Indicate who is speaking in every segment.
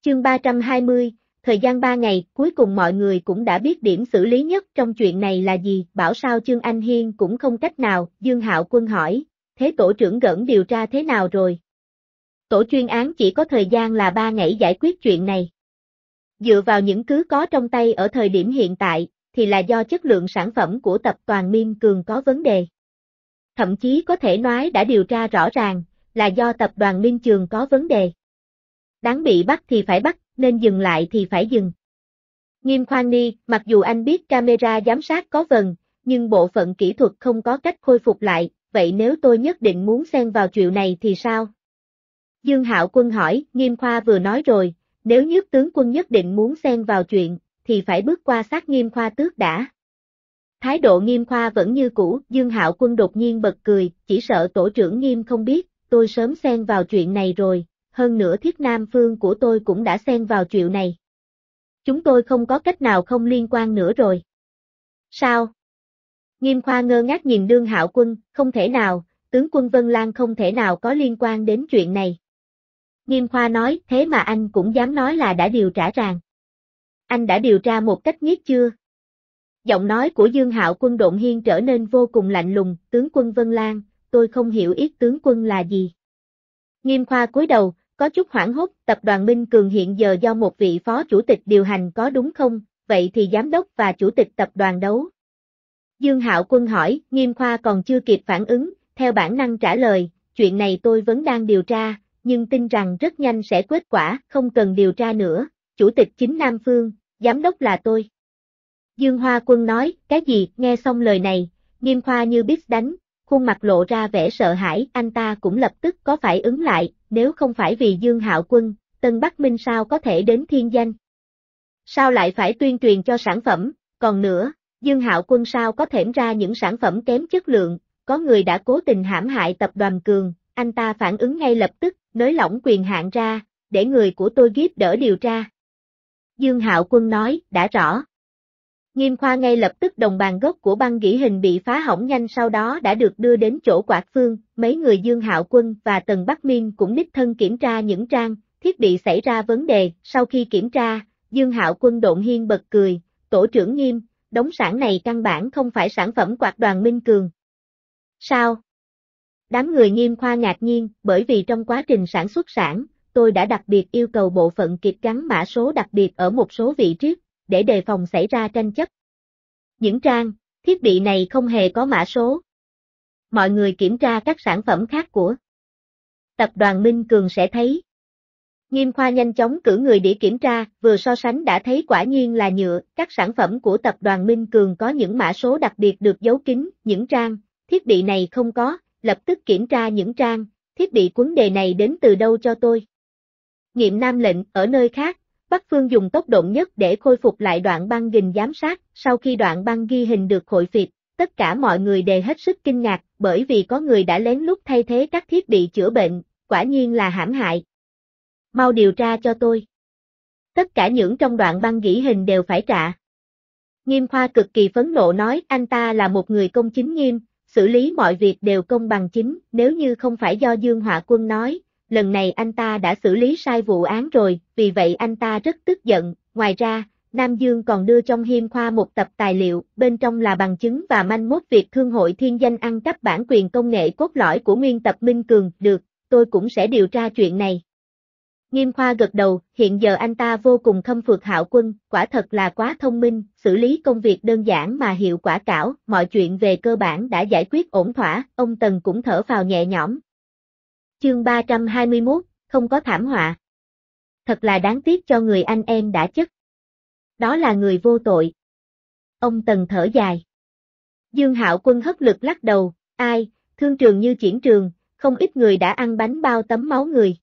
Speaker 1: Chương 320, thời gian 3 ngày, cuối cùng mọi người cũng đã biết điểm xử lý nhất trong chuyện này là gì, bảo sao Chương Anh Hiên cũng không cách nào, Dương Hạo Quân hỏi, thế tổ trưởng Gẫn điều tra thế nào rồi? Tổ chuyên án chỉ có thời gian là 3 ngày giải quyết chuyện này. Dựa vào những thứ có trong tay ở thời điểm hiện tại, thì là do chất lượng sản phẩm của tập đoàn Minh Cường có vấn đề. Thậm chí có thể nói đã điều tra rõ ràng, là do tập đoàn Minh Trường có vấn đề. Đáng bị bắt thì phải bắt, nên dừng lại thì phải dừng. Nghiêm Khoan Ni, mặc dù anh biết camera giám sát có vần, nhưng bộ phận kỹ thuật không có cách khôi phục lại, vậy nếu tôi nhất định muốn xen vào chuyện này thì sao? Dương Hạo Quân hỏi, Nghiêm Khoa vừa nói rồi, nếu Nhiếp tướng quân nhất định muốn xen vào chuyện, thì phải bước qua xác Nghiêm Khoa tước đã. Thái độ Nghiêm Khoa vẫn như cũ, Dương Hạo Quân đột nhiên bật cười, chỉ sợ tổ trưởng Nghiêm không biết, tôi sớm xen vào chuyện này rồi, hơn nữa Thiết Nam Phương của tôi cũng đã xen vào chuyện này. Chúng tôi không có cách nào không liên quan nữa rồi. Sao? Nghiêm Khoa ngơ ngác nhìn Dương Hạo Quân, không thể nào, tướng quân Vân Lan không thể nào có liên quan đến chuyện này. Nghiêm Khoa nói, thế mà anh cũng dám nói là đã điều tra ràng. Anh đã điều tra một cách nhiết chưa? Giọng nói của Dương Hạo Quân đột nhiên trở nên vô cùng lạnh lùng, tướng quân Vân Lan, tôi không hiểu ý tướng quân là gì. Nghiêm Khoa cúi đầu, có chút hoảng hốt, tập đoàn Minh Cường hiện giờ do một vị phó chủ tịch điều hành có đúng không, vậy thì giám đốc và chủ tịch tập đoàn đấu. Dương Hạo Quân hỏi, Nghiêm Khoa còn chưa kịp phản ứng, theo bản năng trả lời, chuyện này tôi vẫn đang điều tra, nhưng tin rằng rất nhanh sẽ kết quả, không cần điều tra nữa, chủ tịch chính Nam Phương, giám đốc là tôi. Dương Hoa Quân nói, cái gì, nghe xong lời này, Nghiêm Khoa như biết đánh, khuôn mặt lộ ra vẻ sợ hãi, anh ta cũng lập tức có phản ứng lại, nếu không phải vì Dương Hạo Quân, Tân Bắc Minh sao có thể đến thiên danh? Sao lại phải tuyên truyền cho sản phẩm, còn nữa, Dương Hạo Quân sao có thể ra những sản phẩm kém chất lượng, có người đã cố tình hãm hại tập đoàn Cường, anh ta phản ứng ngay lập tức, nới lỏng quyền hạn ra, để người của tôi giúp đỡ điều tra. Dương Hạo Quân nói, đã rõ. Nghiêm Khoa ngay lập tức đồng bàn gốc của băng gỉ hình bị phá hỏng nhanh sau đó đã được đưa đến chỗ Quạt Phương, mấy người Dương Hạo Quân và Tần Bắc Miên cũng đích thân kiểm tra những trang, thiết bị xảy ra vấn đề, sau khi kiểm tra, Dương Hạo Quân đột nhiên bật cười, tổ trưởng Nghiêm, đống sản này căn bản không phải sản phẩm Quạt đoàn Minh Cường. Sao? Đám người Nghiêm Khoa ngạc nhiên, bởi vì trong quá trình sản xuất sản, tôi đã đặc biệt yêu cầu bộ phận kịp gắn mã số đặc biệt ở một số vị trí, để đề phòng xảy ra tranh chấp. Những trang, thiết bị này không hề có mã số. Mọi người kiểm tra các sản phẩm khác của tập đoàn Minh Cường sẽ thấy. Nghiêm Khoa nhanh chóng cử người để kiểm tra, vừa so sánh đã thấy quả nhiên là nhựa, các sản phẩm của tập đoàn Minh Cường có những mã số đặc biệt được giấu kín, những trang, thiết bị này không có, lập tức kiểm tra những trang, thiết bị vấn đề này đến từ đâu cho tôi. Nghiệm Nam lệnh, ở nơi khác, Bắc Phương dùng tốc độ nhất để khôi phục lại đoạn băng ghình giám sát, sau khi đoạn băng ghi hình được khôi phục, tất cả mọi người đều hết sức kinh ngạc, bởi vì có người đã lén lút thay thế các thiết bị chữa bệnh, quả nhiên là hãm hại. Mau điều tra cho tôi. Tất cả những trong đoạn băng ghi hình đều phải trả. Nghiêm Khoa cực kỳ phẫn nộ nói anh ta là một người công chính nghiêm, xử lý mọi việc đều công bằng chính, nếu như không phải do Dương Họa Quân nói, lần này anh ta đã xử lý sai vụ án rồi, vì vậy anh ta rất tức giận, ngoài ra, Nam Dương còn đưa trong Nghiêm Khoa một tập tài liệu, bên trong là bằng chứng và manh mối việc Thương hội Thiên Danh ăn cắp bản quyền công nghệ cốt lõi của nguyên tập Minh Cường, được, tôi cũng sẽ điều tra chuyện này. Nghiêm Khoa gật đầu, hiện giờ anh ta vô cùng khâm phục Hạo Quân, quả thật là quá thông minh, xử lý công việc đơn giản mà hiệu quả cao, mọi chuyện về cơ bản đã giải quyết ổn thỏa, ông Tần cũng thở phào nhẹ nhõm. Chương 321, không có thảm họa. Thật là đáng tiếc cho người anh em đã chết. Đó là người vô tội. Ông Tần thở dài. Dương Hạo Quân hất lực lắc đầu, ai, thương trường như triển trường, không ít người đã ăn bánh bao tấm máu người.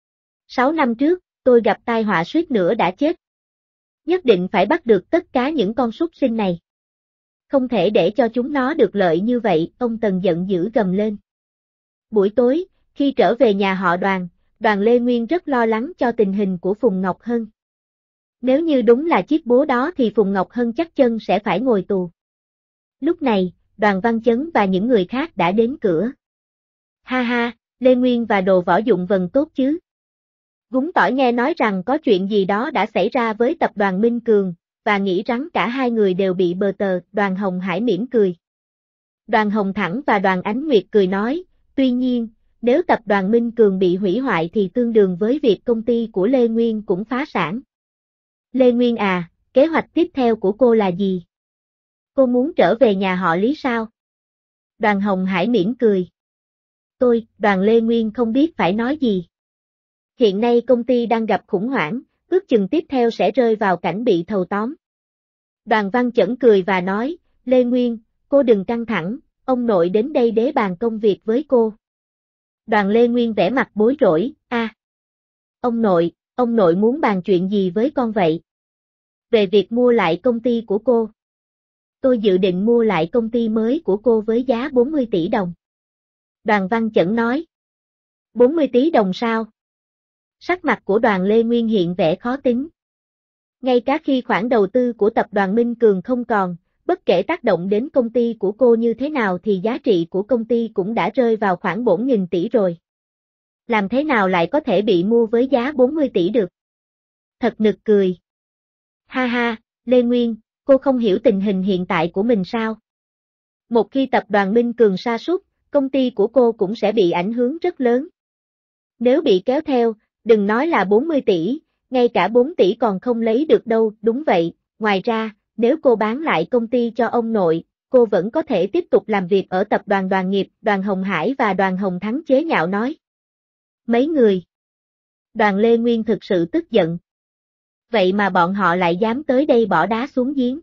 Speaker 1: 6 năm trước, tôi gặp tai họa suýt nữa đã chết. Nhất định phải bắt được tất cả những con súc sinh này. Không thể để cho chúng nó được lợi như vậy, ông Tần giận dữ gầm lên. Buổi tối, khi trở về nhà họ Đoàn Lê Nguyên rất lo lắng cho tình hình của Phùng Ngọc Hân. Nếu như đúng là chiếc búa đó thì Phùng Ngọc Hân chắc chân sẽ phải ngồi tù. Lúc này, Đoàn Văn Chấn và những người khác đã đến cửa. Ha ha, Lê Nguyên và đồ võ dụng vần tốt chứ. Gúng tỏi nghe nói rằng có chuyện gì đó đã xảy ra với tập đoàn Minh Cường, và nghĩ rằng cả hai người đều bị bờ tờ. Đoàn Hồng Hải mỉm cười. Đoàn Hồng Thẳng và Đoàn Ánh Nguyệt cười nói, tuy nhiên, nếu tập đoàn Minh Cường bị hủy hoại thì tương đương với việc công ty của Lê Nguyên cũng phá sản. Lê Nguyên à, kế hoạch tiếp theo của cô là gì? Cô muốn trở về nhà họ Lý sao? Đoàn Hồng Hải mỉm cười. Đoàn Lê Nguyên không biết phải nói gì. Hiện nay công ty đang gặp khủng hoảng, ước chừng tiếp theo sẽ rơi vào cảnh bị thâu tóm. Đoàn Văn Chẩn cười và nói, Lê Nguyên, cô đừng căng thẳng, ông nội đến đây để bàn công việc với cô. Đoàn Lê Nguyên vẻ mặt bối rối, ông nội muốn bàn chuyện gì với con vậy? Về việc mua lại công ty của cô. Tôi dự định mua lại công ty mới của cô với giá 40 tỷ đồng. Đoàn Văn Chẩn nói. 40 tỷ đồng sao? Sắc mặt của Đoàn Lê Nguyên hiện vẻ khó tính. Ngay cả khi khoản đầu tư của tập đoàn Minh Cường không còn, bất kể tác động đến công ty của cô như thế nào thì giá trị của công ty cũng đã rơi vào khoảng 4.000 tỷ rồi. Làm thế nào lại có thể bị mua với giá 40 tỷ được? Thật nực cười. Ha ha, Lê Nguyên, cô không hiểu tình hình hiện tại của mình sao? Một khi tập đoàn Minh Cường sa sút, công ty của cô cũng sẽ bị ảnh hưởng rất lớn. Nếu bị kéo theo, đừng nói là 40 tỷ, ngay cả 4 tỷ còn không lấy được đâu. Đúng vậy, ngoài ra, nếu cô bán lại công ty cho ông nội, cô vẫn có thể tiếp tục làm việc ở tập đoàn Đoàn Nghiệp. Đoàn Hồng Hải và Đoàn Hồng Thắng chế nhạo nói. Mấy người. Đoàn Lê Nguyên thực sự tức giận. Vậy mà bọn họ lại dám tới đây bỏ đá xuống giếng.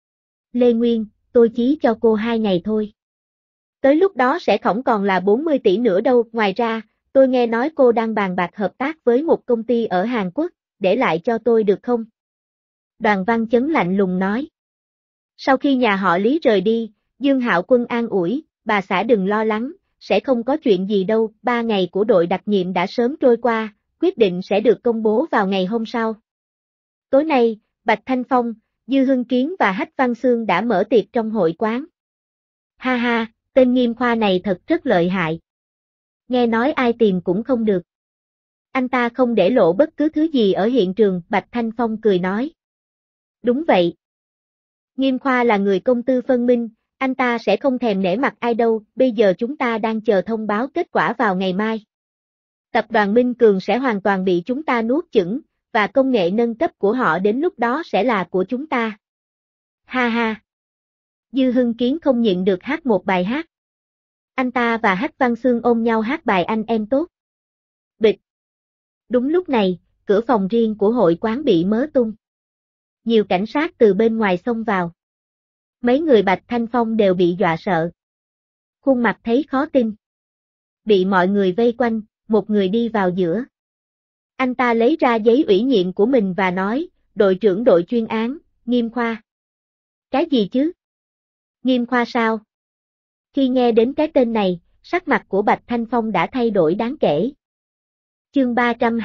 Speaker 1: Lê Nguyên, tôi chỉ cho cô 2 ngày thôi. Tới lúc đó sẽ không còn là 40 tỷ nữa đâu. Ngoài ra, tôi nghe nói cô đang bàn bạc hợp tác với một công ty ở Hàn Quốc, để lại cho tôi được không? Đoàn Văn Chấn lạnh lùng nói. Sau khi nhà họ Lý rời đi, Dương Hạo Quân an ủi, bà xã đừng lo lắng, sẽ không có chuyện gì đâu. 3 ngày của đội đặc nhiệm đã sớm trôi qua, quyết định sẽ được công bố vào ngày hôm sau. Tối nay, Bạch Thanh Phong, Dư Hưng Kiến và Hách Văn Xương đã mở tiệc trong hội quán. Ha ha, tên Nghiêm Khoa này thật rất lợi hại. Nghe nói ai tìm cũng không được. Anh ta không để lộ bất cứ thứ gì ở hiện trường. Bạch Thanh Phong cười nói. Đúng vậy. Nghiêm Khoa là người công tư phân minh, anh ta sẽ không thèm nể mặt ai đâu. Bây giờ chúng ta đang chờ thông báo kết quả vào ngày mai. Tập đoàn Minh Cường sẽ hoàn toàn bị chúng ta nuốt chửng, và công nghệ nâng cấp của họ đến lúc đó sẽ là của chúng ta. Ha ha. Dư Hưng Kiến không nhịn được hát một bài hát. Anh ta và Hách Văn Xương ôm nhau hát bài Anh Em Tốt. Bịch. Đúng lúc này, cửa phòng riêng của hội quán bị mớ tung. Nhiều cảnh sát từ bên ngoài xông vào. Mấy người Bạch Thanh Phong đều bị dọa sợ. Khuôn mặt thấy khó tin. Bị mọi người vây quanh, một người đi vào giữa. Anh ta lấy ra giấy ủy nhiệm của mình và nói, đội trưởng đội chuyên án, Nghiêm Khoa. Cái gì chứ? Nghiêm Khoa sao? Khi nghe đến cái tên này, sắc mặt của Bạch Thanh Phong đã thay đổi đáng kể. Chương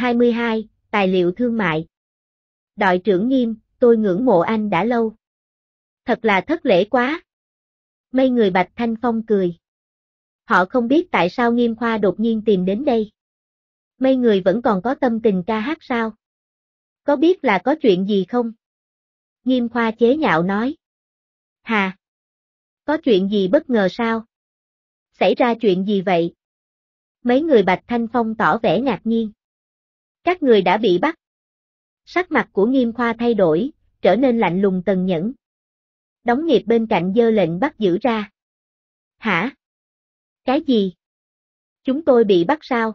Speaker 1: 322, Tài liệu thương mại. Đội trưởng Nghiêm, tôi ngưỡng mộ anh đã lâu. Thật là thất lễ quá. Mấy người Bạch Thanh Phong cười. Họ không biết tại sao Nghiêm Khoa đột nhiên tìm đến đây. Mấy người vẫn còn có tâm tình ca hát sao? Có biết là có chuyện gì không? Nghiêm Khoa chế nhạo nói. Hà! Có chuyện gì bất ngờ sao? Xảy ra chuyện gì vậy? Mấy người Bạch Thanh Phong tỏ vẻ ngạc nhiên. Các người đã bị bắt. Sắc mặt của Nghiêm Khoa thay đổi, trở nên lạnh lùng tần nhẫn. Đóng nghiệp bên cạnh giơ lệnh bắt giữ ra. Hả? Cái gì? Chúng tôi bị bắt sao?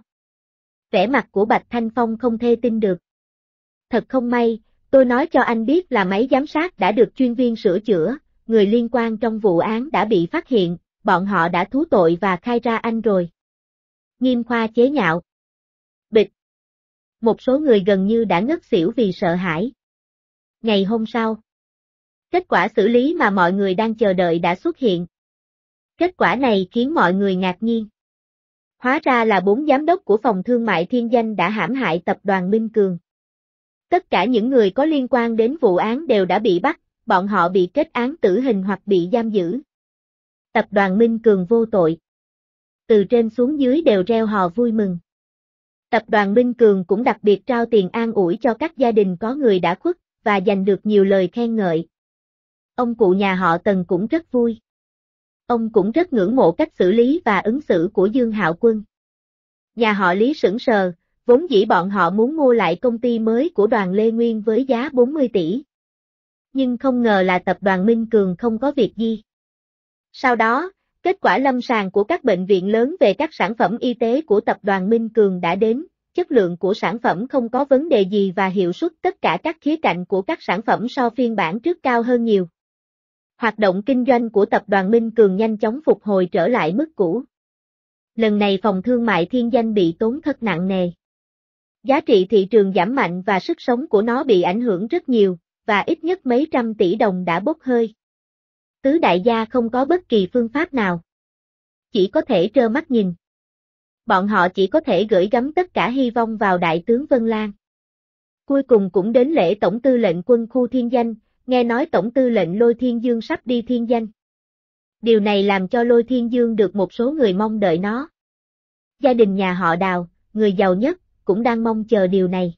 Speaker 1: Vẻ mặt của Bạch Thanh Phong không thể tin được. Thật không may, tôi nói cho anh biết là máy giám sát đã được chuyên viên sửa chữa, người liên quan trong vụ án đã bị phát hiện, bọn họ đã thú tội và khai ra anh rồi. Nghiêm Khoa chế nhạo. Bịch. Một số người gần như đã ngất xỉu vì sợ hãi. Ngày hôm sau, kết quả xử lý mà mọi người đang chờ đợi đã xuất hiện. Kết quả này khiến mọi người ngạc nhiên. Hóa ra là 4 giám đốc của phòng thương mại Thiên Danh đã hãm hại tập đoàn Minh Cường. Tất cả những người có liên quan đến vụ án đều đã bị bắt, bọn họ bị kết án tử hình hoặc bị giam giữ. Tập đoàn Minh Cường vô tội. Từ trên xuống dưới đều reo hò vui mừng. Tập đoàn Minh Cường cũng đặc biệt trao tiền an ủi cho các gia đình có người đã khuất, và giành được nhiều lời khen ngợi. Ông cụ nhà họ Tần cũng rất vui. Ông cũng rất ngưỡng mộ cách xử lý và ứng xử của Dương Hạo Quân. Nhà họ Lý sững sờ, vốn dĩ bọn họ muốn mua lại công ty mới của Đoàn Lê Nguyên với giá 40 tỷ. Nhưng không ngờ là tập đoàn Minh Cường không có việc gì. Sau đó, kết quả lâm sàng của các bệnh viện lớn về các sản phẩm y tế của tập đoàn Minh Cường đã đến, chất lượng của sản phẩm không có vấn đề gì và hiệu suất tất cả các khía cạnh của các sản phẩm so phiên bản trước cao hơn nhiều. Hoạt động kinh doanh của tập đoàn Minh Cường nhanh chóng phục hồi trở lại mức cũ. Lần này phòng thương mại Thiên Danh bị tổn thất nặng nề. Giá trị thị trường giảm mạnh và sức sống của nó bị ảnh hưởng rất nhiều, và ít nhất mấy trăm tỷ đồng đã bốc hơi. Tứ đại gia không có bất kỳ phương pháp nào. Chỉ có thể trơ mắt nhìn. Bọn họ chỉ có thể gửi gắm tất cả hy vọng vào đại tướng Vân Lan. Cuối cùng cũng đến lễ tổng tư lệnh quân khu Thiên Danh, nghe nói tổng tư lệnh Lôi Thiên Dương sắp đi Thiên Danh. Điều này làm cho Lôi Thiên Dương được một số người mong đợi nó. Gia đình nhà họ Đào, người giàu nhất, cũng đang mong chờ điều này.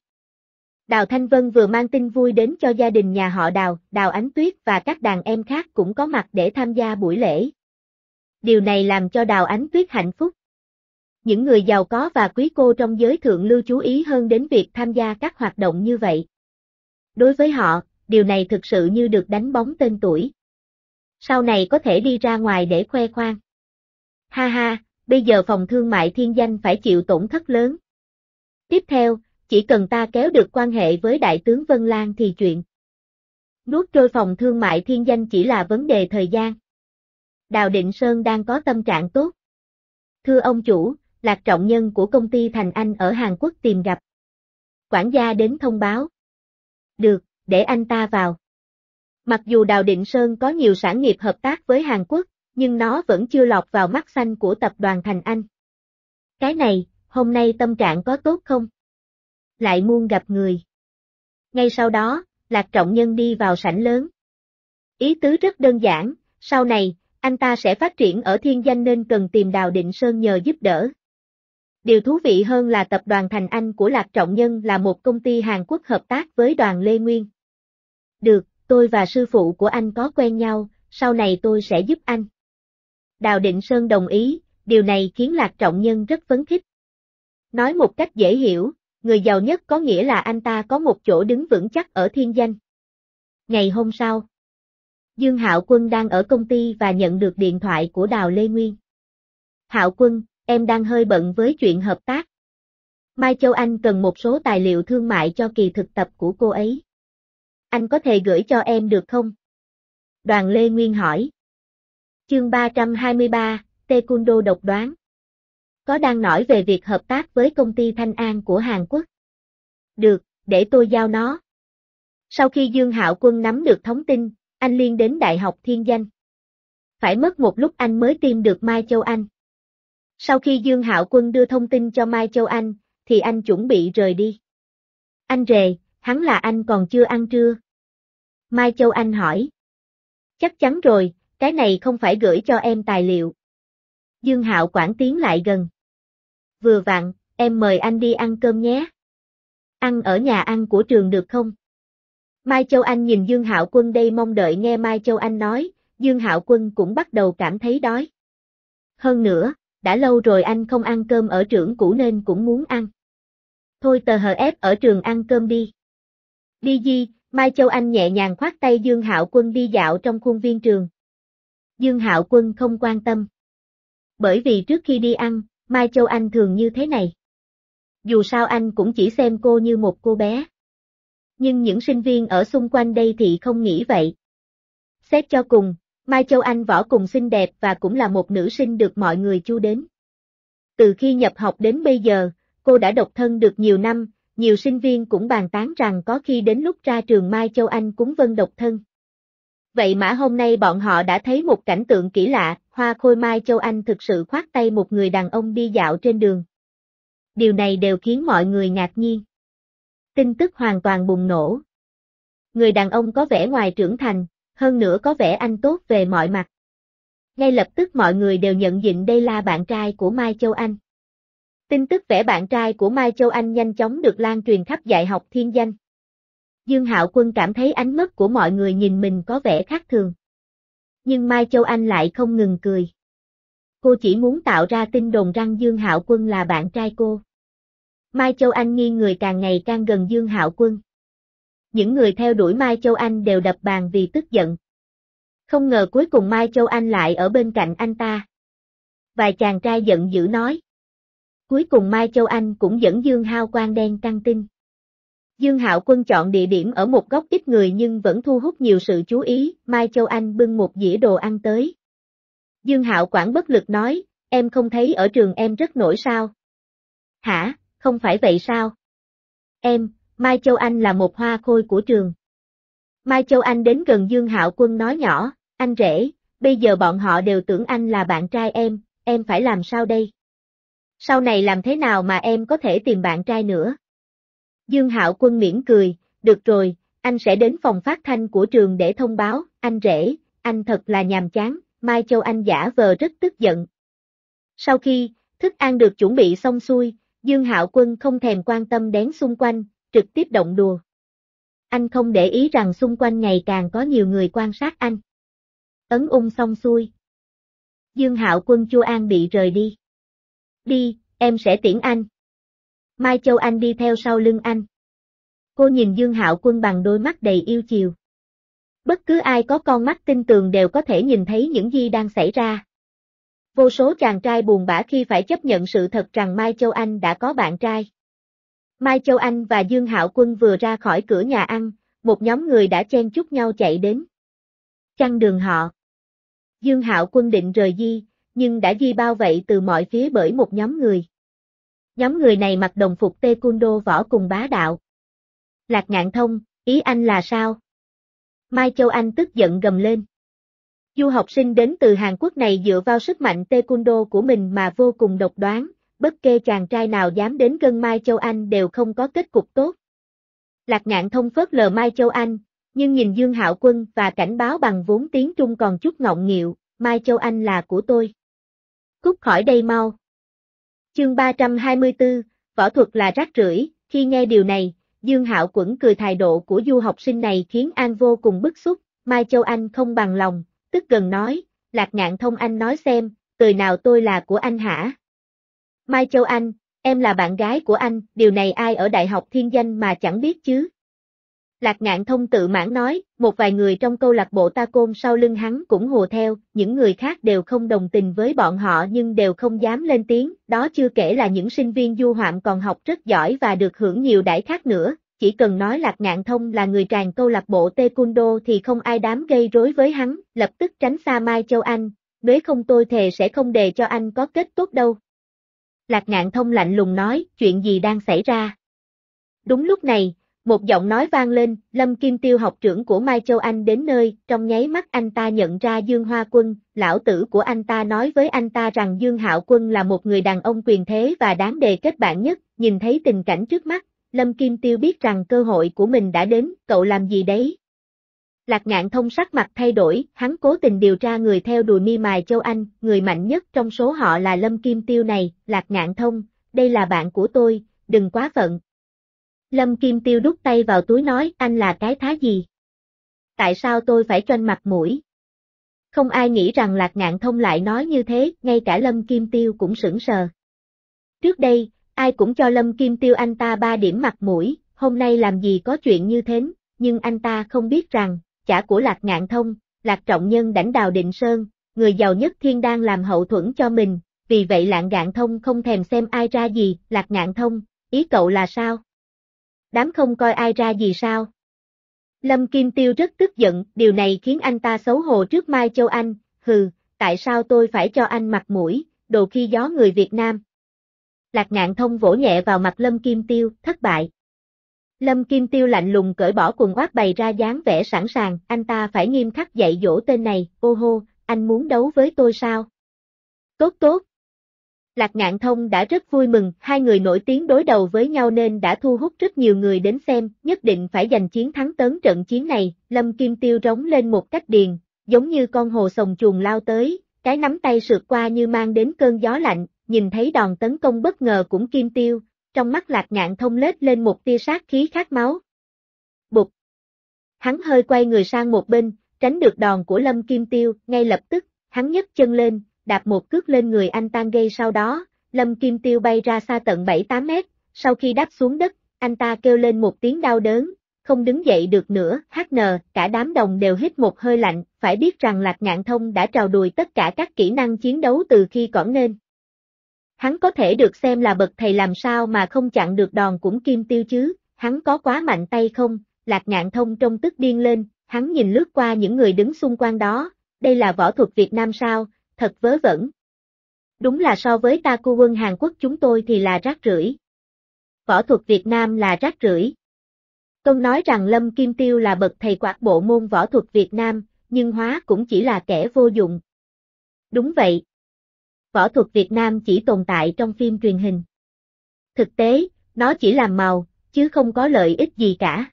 Speaker 1: Đào Thanh Vân vừa mang tin vui đến cho gia đình nhà họ Đào, Đào Ánh Tuyết và các đàn em khác cũng có mặt để tham gia buổi lễ. Điều này làm cho Đào Ánh Tuyết hạnh phúc. Những người giàu có và quý cô trong giới thượng lưu chú ý hơn đến việc tham gia các hoạt động như vậy. Đối với họ, điều này thực sự như được đánh bóng tên tuổi. Sau này có thể đi ra ngoài để khoe khoang. Ha ha, bây giờ phòng thương mại Thiên Danh phải chịu tổn thất lớn. Tiếp theo, chỉ cần ta kéo được quan hệ với đại tướng Vân Lan thì chuyện nuốt trôi phòng thương mại Thiên Danh chỉ là vấn đề thời gian. Đào Định Sơn đang có tâm trạng tốt. Thưa ông chủ, Lạc Trọng Nhân của công ty Thành Anh ở Hàn Quốc tìm gặp. Quản gia đến thông báo. Được, để anh ta vào. Mặc dù Đào Định Sơn có nhiều sản nghiệp hợp tác với Hàn Quốc, nhưng nó vẫn chưa lọt vào mắt xanh của tập đoàn Thành Anh. Cái này, hôm nay tâm trạng có tốt không? Lại muốn gặp người. Ngay sau đó, Lạc Trọng Nhân đi vào sảnh lớn. Ý tứ rất đơn giản, sau này, anh ta sẽ phát triển ở Thiên Danh nên cần tìm Đào Định Sơn nhờ giúp đỡ. Điều thú vị hơn là tập đoàn Thành Anh của Lạc Trọng Nhân là một công ty Hàn Quốc hợp tác với đoàn Lê Nguyên. Được, tôi và sư phụ của anh có quen nhau, sau này tôi sẽ giúp anh. Đào Định Sơn đồng ý, điều này khiến Lạc Trọng Nhân rất phấn khích. Nói một cách dễ hiểu, người giàu nhất có nghĩa là anh ta có một chỗ đứng vững chắc ở Thiên Danh. Ngày hôm sau, Dương Hạo Quân đang ở công ty và nhận được điện thoại của Đào Lê Nguyên. Hạo Quân, em đang hơi bận với chuyện hợp tác. Mai Châu Anh cần một số tài liệu thương mại cho kỳ thực tập của cô ấy. Anh có thể gửi cho em được không? Đoàn Lê Nguyên hỏi. Chương 323, Taekwondo độc đoán. Có đang nói về việc hợp tác với công ty Thanh An của Hàn Quốc. Được, để tôi giao nó. Sau khi Dương Hạo Quân nắm được thông tin, anh liên đến Đại học Thiên Danh. Phải mất một lúc anh mới tìm được Mai Châu Anh. Sau khi Dương Hạo Quân đưa thông tin cho Mai Châu Anh, thì anh chuẩn bị rời đi. Anh rề, hắn là anh còn chưa ăn trưa. Mai Châu Anh hỏi. Chắc chắn rồi, cái này không phải gửi cho em tài liệu. Dương Hạo Quảng tiến lại gần. Vừa vặn, em mời anh đi ăn cơm nhé. Ăn ở nhà ăn của trường được không? Mai Châu Anh nhìn Dương Hạo Quân đây mong đợi nghe Mai Châu Anh nói, Dương Hạo Quân cũng bắt đầu cảm thấy đói. Hơn nữa, đã lâu rồi anh không ăn cơm ở trường cũ nên cũng muốn ăn. Thôi tờ hờ ép ở trường ăn cơm đi. Đi gì, Mai Châu Anh nhẹ nhàng khoát tay Dương Hạo Quân đi dạo trong khuôn viên trường. Dương Hạo Quân không quan tâm. Bởi vì trước khi đi ăn, Mai Châu Anh thường như thế này. Dù sao anh cũng chỉ xem cô như một cô bé. Nhưng những sinh viên ở xung quanh đây thì không nghĩ vậy. Xét cho cùng, Mai Châu Anh võ cùng xinh đẹp và cũng là một nữ sinh được mọi người chu đến. Từ khi nhập học đến bây giờ, cô đã độc thân được nhiều năm, nhiều sinh viên cũng bàn tán rằng có khi đến lúc ra trường Mai Châu Anh cũng vân độc thân. Vậy mà hôm nay bọn họ đã thấy một cảnh tượng kỳ lạ, hoa khôi Mai Châu Anh thực sự khoác tay một người đàn ông đi dạo trên đường. Điều này đều khiến mọi người ngạc nhiên. Tin tức hoàn toàn bùng nổ. Người đàn ông có vẻ ngoài trưởng thành, hơn nữa có vẻ anh tốt về mọi mặt. Ngay lập tức mọi người đều nhận định đây là bạn trai của Mai Châu Anh. Tin tức vẽ bạn trai của Mai Châu Anh nhanh chóng được lan truyền khắp dạy học thiên danh. Dương Hạo Quân cảm thấy ánh mắt của mọi người nhìn mình có vẻ khác thường. Nhưng Mai Châu Anh lại không ngừng cười. Cô chỉ muốn tạo ra tin đồn rằng Dương Hạo Quân là bạn trai cô. Mai Châu Anh nghiêng người càng ngày càng gần Dương Hạo Quân. Những người theo đuổi Mai Châu Anh đều đập bàn vì tức giận. Không ngờ cuối cùng Mai Châu Anh lại ở bên cạnh anh ta. Vài chàng trai giận dữ nói. Cuối cùng Mai Châu Anh cũng dẫn Dương Hao Quang đen căng tin. Dương Hạo Quân chọn địa điểm ở một góc ít người nhưng vẫn thu hút nhiều sự chú ý, Mai Châu Anh bưng một dĩa đồ ăn tới. Dương Hạo Quảng bất lực nói, em không thấy ở trường em rất nổi sao? Hả, không phải vậy sao? Mai Châu Anh là một hoa khôi của trường. Mai Châu Anh đến gần Dương Hạo Quân nói nhỏ, anh rể, bây giờ bọn họ đều tưởng anh là bạn trai em phải làm sao đây? Sau này làm thế nào mà em có thể tìm bạn trai nữa? Dương Hạo Quân mỉm cười, được rồi, anh sẽ đến phòng phát thanh của trường để thông báo, anh rể, anh thật là nhàm chán, Mai Châu Anh giả vờ rất tức giận. Sau khi, thức ăn được chuẩn bị xong xuôi, Dương Hạo Quân không thèm quan tâm đến xung quanh, trực tiếp động đùa. Anh không để ý rằng xung quanh ngày càng có nhiều người quan sát anh. Ấn xong xuôi. Dương Hạo Quân Chu An bị rời đi. Đi, em sẽ tiễn anh. Mai Châu Anh đi theo sau lưng anh. Cô nhìn Dương Hạo Quân bằng đôi mắt đầy yêu chiều. Bất cứ ai có con mắt tinh tường đều có thể nhìn thấy những gì đang xảy ra. Vô số chàng trai buồn bã khi phải chấp nhận sự thật rằng Mai Châu Anh đã có bạn trai. Mai Châu Anh và Dương Hạo Quân vừa ra khỏi cửa nhà ăn, một nhóm người đã chen chúc nhau chạy đến. Chặn đường họ. Dương Hạo Quân định rời đi, nhưng đã bị bao vây từ mọi phía bởi một nhóm người. Nhóm người này mặc đồng phục taekwondo võ cùng bá đạo. Lạc Ngạn Thông, ý anh là sao? Mai Châu Anh tức giận gầm lên. Du học sinh đến từ Hàn Quốc này dựa vào sức mạnh taekwondo của mình mà vô cùng độc đoán, bất kể chàng trai nào dám đến gần Mai Châu Anh đều không có kết cục tốt. Lạc Ngạn Thông phớt lờ Mai Châu Anh, nhưng nhìn Dương Hạo Quân và cảnh báo bằng vốn tiếng Trung còn chút ngọng nghịu, Mai Châu Anh là của tôi. Cút khỏi đây mau. Chương 324, võ thuật là rác rưởi, khi nghe điều này, Dương Hạo Quẩn cười thái độ của du học sinh này khiến An vô cùng bức xúc, Mai Châu Anh không bằng lòng, tức gần nói, Lạc Ngạn Thông anh nói xem, từ nào tôi là của anh hả? Mai Châu Anh, em là bạn gái của anh, điều này ai ở Đại học Thiên Danh mà chẳng biết chứ? Lạc Ngạn Thông tự mãn nói, một vài người trong câu lạc bộ ta côn sau lưng hắn cũng hùa theo, những người khác đều không đồng tình với bọn họ nhưng đều không dám lên tiếng, đó chưa kể là những sinh viên du hoạm còn học rất giỏi và được hưởng nhiều đãi khác nữa, chỉ cần nói Lạc Ngạn Thông là người tràn câu lạc bộ taekwondo thì không ai dám gây rối với hắn, lập tức tránh xa Mai Châu Anh, nếu không tôi thề sẽ không để cho anh có kết tốt đâu. Lạc Ngạn Thông lạnh lùng nói, chuyện gì đang xảy ra? Đúng lúc này, một giọng nói vang lên, Lâm Kim Tiêu học trưởng của Mai Châu Anh đến nơi, trong nháy mắt anh ta nhận ra Dương Hoa Quân, lão tử của anh ta nói với anh ta rằng Dương Hạo Quân là một người đàn ông quyền thế và đáng đề kết bạn nhất, nhìn thấy tình cảnh trước mắt, Lâm Kim Tiêu biết rằng cơ hội của mình đã đến, cậu làm gì đấy? Lạc Ngạn Thông sắc mặt thay đổi, hắn cố tình điều tra người theo đuổi mi Mai Châu Anh, người mạnh nhất trong số họ là Lâm Kim Tiêu này, Lạc Ngạn Thông, đây là bạn của tôi, đừng quá phận. Lâm Kim Tiêu đút tay vào túi nói, anh là cái thá gì? Tại sao tôi phải choanh mặt mũi? Không ai nghĩ rằng Lạc Ngạn Thông lại nói như thế, ngay cả Lâm Kim Tiêu cũng sững sờ. Trước đây, ai cũng cho Lâm Kim Tiêu anh ta 3 điểm mặt mũi, hôm nay làm gì có chuyện như thế, nhưng anh ta không biết rằng, chả của Lạc Ngạn Thông, Lạc Trọng Nhân đảnh Đào Định Sơn, người giàu nhất thiên đang làm hậu thuẫn cho mình, vì vậy Lạc Ngạn Thông không thèm xem ai ra gì, Lạc Ngạn Thông, ý cậu là sao? Đám không coi ai ra gì sao? Lâm Kim Tiêu rất tức giận, điều này khiến anh ta xấu hổ trước Mai Châu Anh, hừ, tại sao tôi phải cho anh mặt mũi, đồ khi gió người Việt Nam. Lạc Ngạn Thông vỗ nhẹ vào mặt Lâm Kim Tiêu, thất bại. Lâm Kim Tiêu lạnh lùng cởi bỏ quần oát bày ra dáng vẻ sẵn sàng, anh ta phải nghiêm khắc dạy dỗ tên này, ô hô, anh muốn đấu với tôi sao? Tốt tốt. Lạc Ngạn Thông đã rất vui mừng, hai người nổi tiếng đối đầu với nhau nên đã thu hút rất nhiều người đến xem, nhất định phải giành chiến thắng tấn trận chiến này, Lâm Kim Tiêu rống lên một cách điền, giống như con hồ sồng chuồn lao tới, cái nắm tay sượt qua như mang đến cơn gió lạnh, nhìn thấy đòn tấn công bất ngờ cũng Kim Tiêu, trong mắt Lạc Ngạn Thông lết lên một tia sát khí khát máu. Bụp! Hắn hơi quay người sang một bên, tránh được đòn của Lâm Kim Tiêu, ngay lập tức, hắn nhấc chân lên, đạp một cước lên người anh ta gây sau đó, Lâm Kim Tiêu bay ra xa tận 7-8 mét, sau khi đáp xuống đất, anh ta kêu lên một tiếng đau đớn, không đứng dậy được nữa, HN, cả đám đồng đều hít một hơi lạnh, phải biết rằng Lạc Ngạn Thông đã trào đùi tất cả các kỹ năng chiến đấu từ khi còn nên. Hắn có thể được xem là bậc thầy làm sao mà không chặn được đòn của Kim Tiêu chứ, hắn có quá mạnh tay không, Lạc Ngạn Thông trông tức điên lên, hắn nhìn lướt qua những người đứng xung quanh đó, đây là võ thuật Việt Nam sao, thật vớ vẩn. Đúng là so với ta cô quân Hàn Quốc chúng tôi thì là rác rưởi. Võ thuật Việt Nam là rác rưởi. Công nói rằng Lâm Kim Tiêu là bậc thầy quạt bộ môn võ thuật Việt Nam, nhưng hóa cũng chỉ là kẻ vô dụng. Đúng vậy. Võ thuật Việt Nam chỉ tồn tại trong phim truyền hình. Thực tế, nó chỉ làm màu, chứ không có lợi ích gì cả.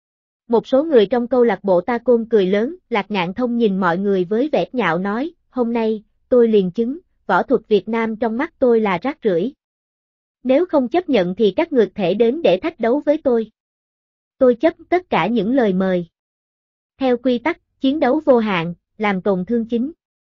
Speaker 1: Một số người trong câu lạc bộ Ta Côn cười lớn, Lạc Ngạn Thông nhìn mọi người với vẻ nhạo nói, hôm nay, tôi liền chứng, võ thuật Việt Nam trong mắt tôi là rác rưởi. Nếu không chấp nhận thì các người thể đến để thách đấu với tôi. Tôi chấp tất cả những lời mời. Theo quy tắc, chiến đấu vô hạn, làm tổn thương chính.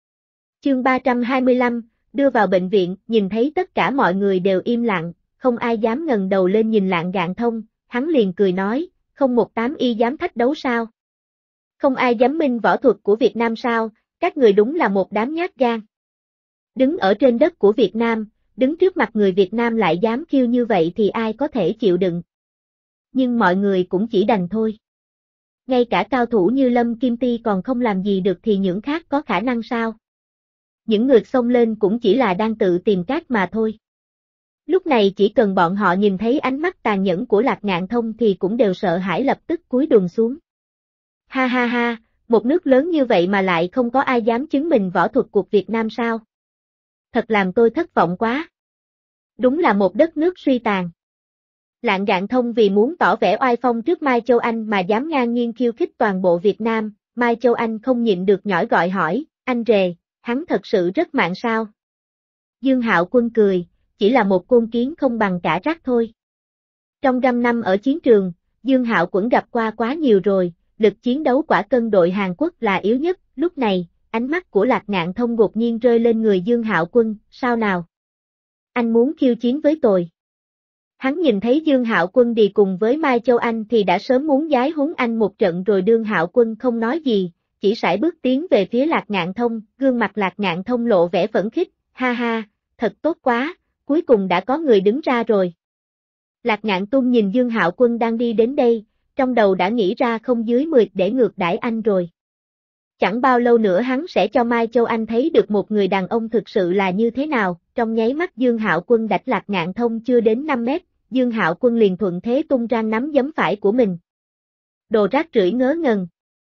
Speaker 1: Chương 325, đưa vào bệnh viện, nhìn thấy tất cả mọi người đều im lặng, không ai dám ngẩng đầu lên nhìn Lạc Ngạn Thông, hắn liền cười nói, không một tám y dám thách đấu sao? Không ai dám minh võ thuật của Việt Nam sao, các người đúng là một đám nhát gan. Đứng ở trên đất của Việt Nam, đứng trước mặt người Việt Nam lại dám khiêu như vậy thì ai có thể chịu đựng. Nhưng mọi người cũng chỉ đành thôi. Ngay cả cao thủ như Lâm Kim Ti còn không làm gì được thì những khác có khả năng sao? Những người xông lên cũng chỉ là đang tự tìm cát mà thôi. Lúc này chỉ cần bọn họ nhìn thấy ánh mắt tàn nhẫn của Lạc Ngạn Thông thì cũng đều sợ hãi lập tức cúi đùn xuống. Ha ha ha, một nước lớn như vậy mà lại không có ai dám chứng minh võ thuật của Việt Nam sao? Thật làm tôi thất vọng quá. Đúng là một đất nước suy tàn. Lạc Ngạn Thông vì muốn tỏ vẻ oai phong trước Mai Châu Anh mà dám ngang nhiên khiêu khích toàn bộ Việt Nam, Mai Châu Anh không nhịn được nhỏi gọi hỏi, anh rề, hắn thật sự rất mạnh sao? Dương Hạo Quân cười, chỉ là một côn kiến không bằng cả rác thôi. Trong 5 năm ở chiến trường, Dương Hạo Quân gặp qua quá nhiều rồi, lực chiến đấu quả cân đội Hàn Quốc là yếu nhất, lúc này, ánh mắt của Lạc Ngạn Thông đột nhiên rơi lên người Dương Hạo Quân, sao nào? Anh muốn khiêu chiến với tôi. Hắn nhìn thấy Dương Hạo Quân đi cùng với Mai Châu Anh thì đã sớm muốn giái huấn anh một trận rồi. Dương Hạo Quân không nói gì, chỉ sải bước tiến về phía Lạc Ngạn Thông, gương mặt Lạc Ngạn Thông lộ vẻ phấn khích, ha ha, thật tốt quá, cuối cùng đã có người đứng ra rồi. Lạc Ngạn Tung nhìn Dương Hạo Quân đang đi đến đây, trong đầu đã nghĩ ra không dưới 10 để ngược đãi anh rồi. Chẳng bao lâu nữa hắn sẽ cho Mai Châu Anh thấy được một người đàn ông thực sự là như thế nào, trong nháy mắt Dương Hạo Quân đạch Lạc Ngạn Thông chưa đến 5 mét, Dương Hạo Quân liền thuận thế tung ra nắm giấm phải của mình. Đồ rác rưởi ngớ ngẩn.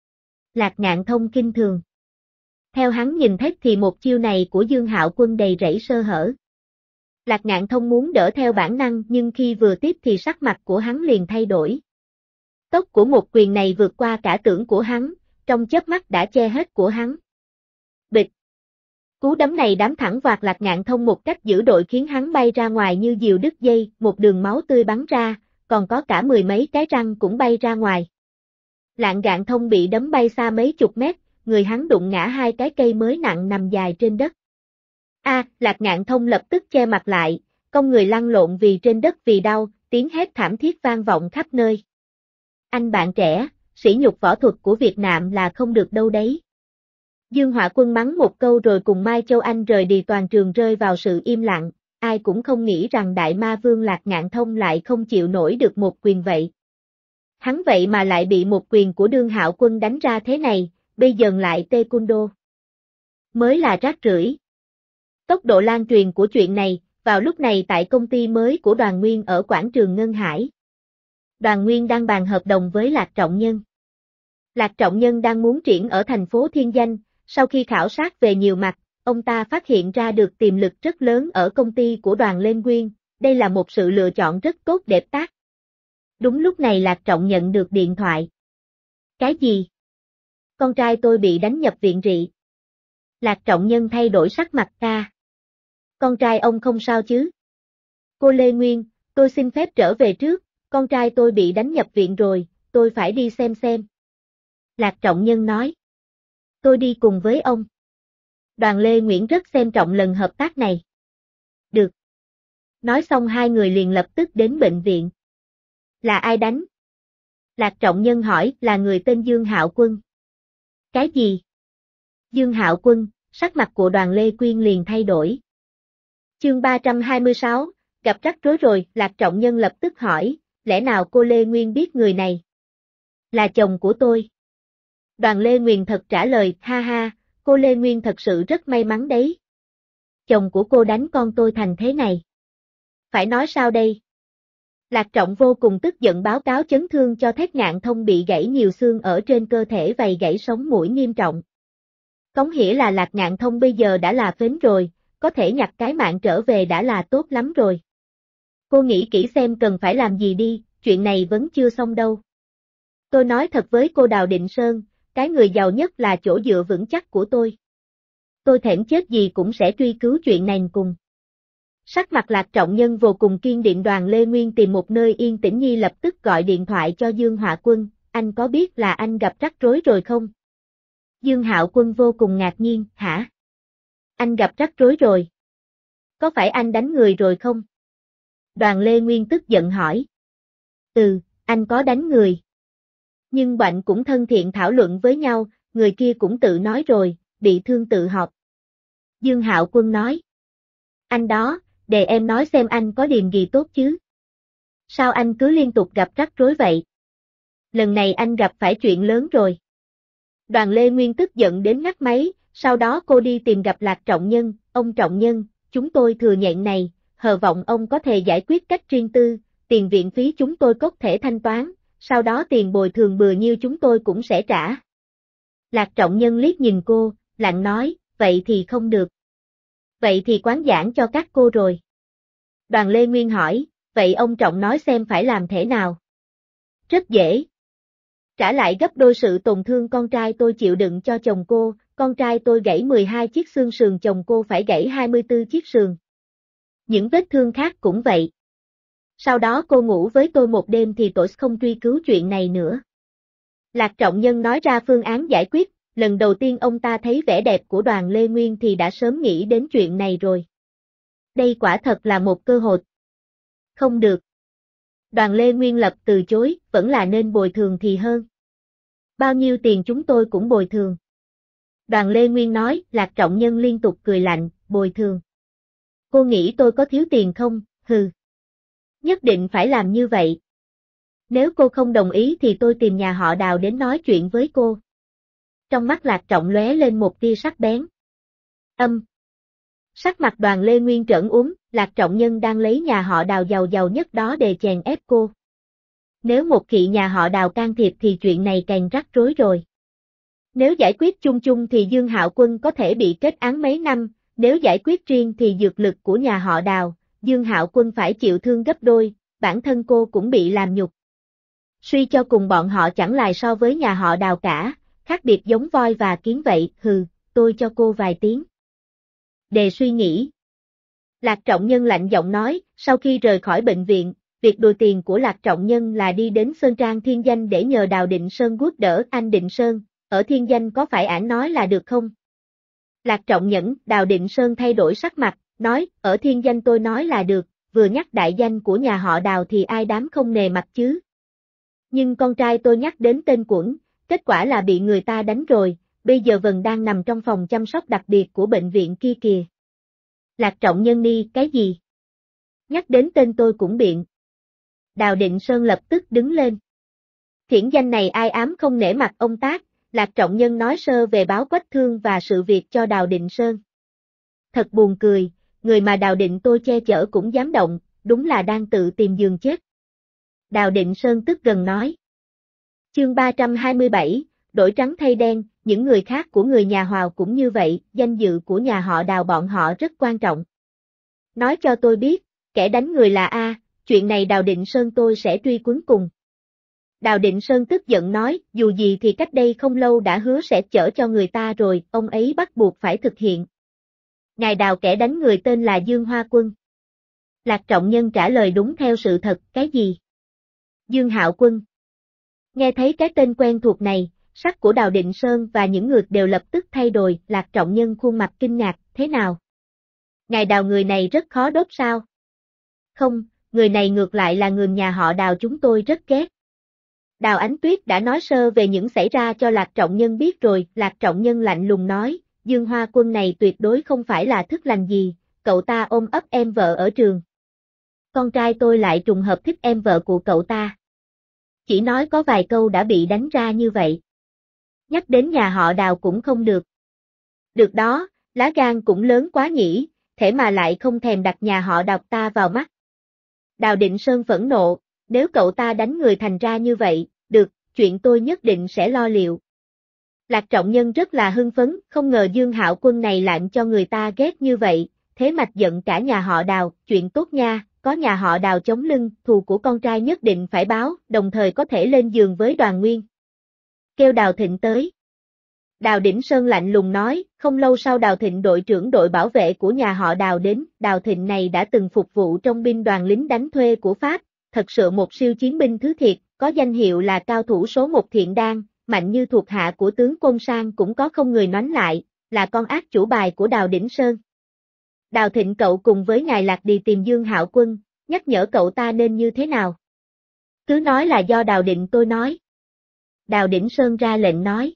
Speaker 1: Lạc Ngạn Thông kinh thường. Theo hắn nhìn thấy thì một chiêu này của Dương Hạo Quân đầy rẫy sơ hở. Lạc Ngạn Thông muốn đỡ theo bản năng nhưng khi vừa tiếp thì sắc mặt của hắn liền thay đổi. Tốc của một quyền này vượt qua cả tưởng của hắn, trong chớp mắt đã che hết của hắn. Bịch! Cú đấm này đám thẳng vạt Lạc Ngạn Thông một cách dữ dội khiến hắn bay ra ngoài như diều đứt dây, một đường máu tươi bắn ra, còn có cả 10 mấy cái răng cũng bay ra ngoài. Lạc Ngạn Thông bị đấm bay xa mấy chục mét, người hắn đụng ngã 2 cái cây mới nặng nằm dài trên đất. Lạc Ngạn Thông lập tức che mặt lại, cong người lăn lộn vì trên đất vì đau, tiếng hét thảm thiết vang vọng khắp nơi. Anh bạn trẻ, sỉ nhục võ thuật của Việt Nam là không được đâu đấy. Dương Họa Quân mắng một câu rồi cùng Mai Châu Anh rời đi, toàn trường rơi vào sự im lặng, ai cũng không nghĩ rằng Đại Ma Vương Lạc Ngạn Thông lại không chịu nổi được một quyền vậy. Hắn vậy mà lại bị một quyền của Dương Hạo Quân đánh ra thế này, bây giờ lại taekwondo. Mới là rác rưởi. Tốc độ lan truyền của chuyện này, vào lúc này tại công ty mới của Đoàn Nguyên ở quảng trường Ngân Hải. Đoàn Nguyên đang bàn hợp đồng với Lạc Trọng Nhân. Lạc Trọng Nhân đang muốn triển ở thành phố Thiên Danh, sau khi khảo sát về nhiều mặt, ông ta phát hiện ra được tiềm lực rất lớn ở công ty của Đoàn Lên Nguyên, đây là một sự lựa chọn rất tốt để tác. Đúng lúc này Lạc Trọng nhận được điện thoại. Cái gì? Con trai tôi bị đánh nhập viện rị. Lạc Trọng Nhân thay đổi sắc mặt ta. con trai ông không sao chứ? Cô Lê Nguyên, tôi xin phép trở về trước, con trai tôi bị đánh nhập viện rồi, tôi phải đi xem. Lạc Trọng Nhân nói. Tôi đi cùng với ông. Đoàn Lê Nguyễn rất xem trọng lần hợp tác này. Được. Nói xong hai người liền lập tức đến bệnh viện. Là ai đánh? Lạc Trọng Nhân hỏi, là người tên Dương Hạo Quân. Cái gì? Dương Hạo Quân, sắc mặt của Đoàn Lê Quyên liền thay đổi. Chương 326, gặp rắc rối rồi, Lạc Trọng Nhân lập tức hỏi, lẽ nào cô Lê Nguyên biết người này? Là chồng của tôi. Đoàn Lê Nguyên thật trả lời, ha ha, cô Lê Nguyên thật sự rất may mắn đấy. Chồng của cô đánh con tôi thành thế này. Phải nói sao đây? Lạc Trọng vô cùng tức giận báo cáo chấn thương cho Thét Ngạn Thông bị gãy nhiều xương ở trên cơ thể và gãy sống mũi nghiêm trọng. Cống hiển là Lạc Ngạn Thông bây giờ đã là phế rồi, có thể nhặt cái mạng trở về đã là tốt lắm rồi. Cô nghĩ kỹ xem cần phải làm gì đi, chuyện này vẫn chưa xong đâu. Tôi nói thật với cô Đào Định Sơn, cái người giàu nhất là chỗ dựa vững chắc của tôi. Tôi thèm chết gì cũng sẽ truy cứu chuyện này cùng. Sắc mặt Lạc Trọng Nhân vô cùng kiên định. Đoàn Lê Nguyên tìm một nơi yên tĩnh nhi lập tức gọi điện thoại cho Dương Hạo Quân, anh có biết là anh gặp rắc rối rồi không? Dương Hạo Quân vô cùng ngạc nhiên, hả? Anh gặp rắc rối rồi. Có phải anh đánh người rồi không? Đoàn Lê Nguyên tức giận hỏi. Ừ, anh có đánh người. Nhưng bọn cũng thân thiện thảo luận với nhau, người kia cũng tự nói rồi, bị thương tự học. Dương Hạo Quân nói. Anh đó, để em nói xem anh có điểm gì tốt chứ? Sao anh cứ liên tục gặp rắc rối vậy? Lần này anh gặp phải chuyện lớn rồi. Đoàn Lê Nguyên tức giận đến ngắt máy, sau đó cô đi tìm gặp Lạc Trọng Nhân, ông Trọng Nhân, chúng tôi thừa nhận này, hờ vọng ông có thể giải quyết cách riêng tư, tiền viện phí chúng tôi có thể thanh toán, sau đó tiền bồi thường bừa nhiêu chúng tôi cũng sẽ trả. Lạc Trọng Nhân liếc nhìn cô, lặng nói, vậy thì không được. Vậy thì quán giảng cho các cô rồi. Đoàn Lê Nguyên hỏi, vậy ông Trọng nói xem phải làm thế nào? Rất dễ. Trả lại gấp đôi sự tổn thương con trai tôi chịu đựng cho chồng cô, con trai tôi gãy 12 chiếc xương sườn, chồng cô phải gãy 24 chiếc sườn. Những vết thương khác cũng vậy. Sau đó cô ngủ với tôi một đêm thì tôi không truy cứu chuyện này nữa. Lạc Trọng Nhân nói ra phương án giải quyết, lần đầu tiên ông ta thấy vẻ đẹp của Đoàn Lê Nguyên thì đã sớm nghĩ đến chuyện này rồi. Đây quả thật là một cơ hội. Không được. Đoàn Lê Nguyên lập từ chối, vẫn là nên bồi thường thì hơn. Bao nhiêu tiền chúng tôi cũng bồi thường. Đoàn Lê Nguyên nói, Lạc Trọng Nhân liên tục cười lạnh, bồi thường. Cô nghĩ tôi có thiếu tiền không? Hừ. Nhất định phải làm như vậy. Nếu cô không đồng ý thì tôi tìm nhà họ Đào đến nói chuyện với cô. Trong mắt Lạc Trọng lóe lên một tia sắc bén. Sắc mặt Đoàn Lê Nguyên trợn Lạc Trọng Nhân đang lấy nhà họ Đào giàu nhất đó để chèn ép cô. Nếu một khi nhà họ Đào can thiệp thì chuyện này càng rắc rối rồi. Nếu giải quyết chung chung thì Dương Hạo Quân có thể bị kết án mấy năm, nếu giải quyết riêng thì dược lực của nhà họ Đào, Dương Hạo Quân phải chịu thương gấp đôi, bản thân cô cũng bị làm nhục. Suy cho cùng bọn họ chẳng lại so với nhà họ Đào cả, khác biệt giống voi và kiến vậy, hừ, tôi cho cô vài tiếng. Để suy nghĩ. Lạc Trọng Nhân lạnh giọng nói, sau khi rời khỏi bệnh viện, việc đòi tiền của Lạc Trọng Nhân là đi đến Sơn Trang Thiên Danh để nhờ Đào Định Sơn giúp đỡ anh Định Sơn, ở Thiên Danh có phải ẵn nói là được không? Lạc Trọng Nhẫn, Đào Định Sơn thay đổi sắc mặt, nói, ở Thiên Danh tôi nói là được, vừa nhắc đại danh của nhà họ Đào thì ai dám không nề mặt chứ. Nhưng con trai tôi nhắc đến tên Quẩn, kết quả là bị người ta đánh rồi, bây giờ vẫn đang nằm trong phòng chăm sóc đặc biệt của bệnh viện kia kìa. Lạc Trọng Nhân đi, cái gì? Nhắc đến tên tôi cũng biện. Đào Định Sơn lập tức đứng lên. Thiển danh này ai ám không nể mặt ông tác, Lạc Trọng Nhân nói sơ về báo Quách Thương và sự việc cho Đào Định Sơn. Thật buồn cười, người mà Đào Định tôi che chở cũng dám động, đúng là đang tự tìm giường chết. Đào Định Sơn tức gần nói. Chương 327, đổi trắng thay đen, những người khác của người nhà Hòa cũng như vậy, danh dự của nhà họ Đào bọn họ rất quan trọng. Nói cho tôi biết, kẻ đánh người là A, chuyện này Đào Định Sơn tôi sẽ truy quấn cùng. Đào Định Sơn tức giận nói, dù gì thì cách đây không lâu đã hứa sẽ chở cho người ta rồi, ông ấy bắt buộc phải thực hiện. Ngài Đào kẻ đánh người tên là Dương Hoa Quân. Lạc Trọng Nhân trả lời đúng theo sự thật, cái gì? Dương Hạo Quân. Nghe thấy cái tên quen thuộc này, sắc của Đào Định Sơn và những người đều lập tức thay đổi, Lạc Trọng Nhân khuôn mặt kinh ngạc, thế nào? Ngài Đào người này rất khó đốt sao? Không, người này ngược lại là người nhà họ Đào chúng tôi rất ghét. Đào Ánh Tuyết đã nói sơ về những xảy ra cho Lạc Trọng Nhân biết rồi, Lạc Trọng Nhân lạnh lùng nói, Dương Hoa Quân này tuyệt đối không phải là thức lành gì, cậu ta ôm ấp em vợ ở trường. Con trai tôi lại trùng hợp thích em vợ của cậu ta. Chỉ nói có vài câu đã bị đánh ra như vậy. Nhắc đến nhà họ Đào cũng không được. Được đó, lá gan cũng lớn quá nhỉ, thế mà lại không thèm đặt nhà họ Đào ta vào mắt. Đào Định Sơn phẫn nộ, nếu cậu ta đánh người thành ra như vậy, được, chuyện tôi nhất định sẽ lo liệu. Lạc Trọng Nhân rất là hưng phấn, không ngờ Dương Hạo Quân này làm cho người ta ghét như vậy, thế mạch giận cả nhà họ Đào, chuyện tốt nha, có nhà họ Đào chống lưng, thù của con trai nhất định phải báo, đồng thời có thể lên giường với Đoàn Nguyên. Kêu Đào Thịnh tới. Đào Đỉnh Sơn lạnh lùng nói, không lâu sau Đào Thịnh đội trưởng đội bảo vệ của nhà họ Đào đến, Đào Thịnh này đã từng phục vụ trong binh đoàn lính đánh thuê của Pháp, thật sự một siêu chiến binh thứ thiệt, có danh hiệu là cao thủ số 1 thiện đan, mạnh như thuộc hạ của tướng Côn Sang cũng có không người nánh lại, là con ác chủ bài của Đào Đỉnh Sơn. Đào Thịnh cậu cùng với ngài Lạc đi tìm Dương Hạo Quân, nhắc nhở cậu ta nên như thế nào. Cứ nói là do Đào Định tôi nói. Đào Đỉnh Sơn ra lệnh nói.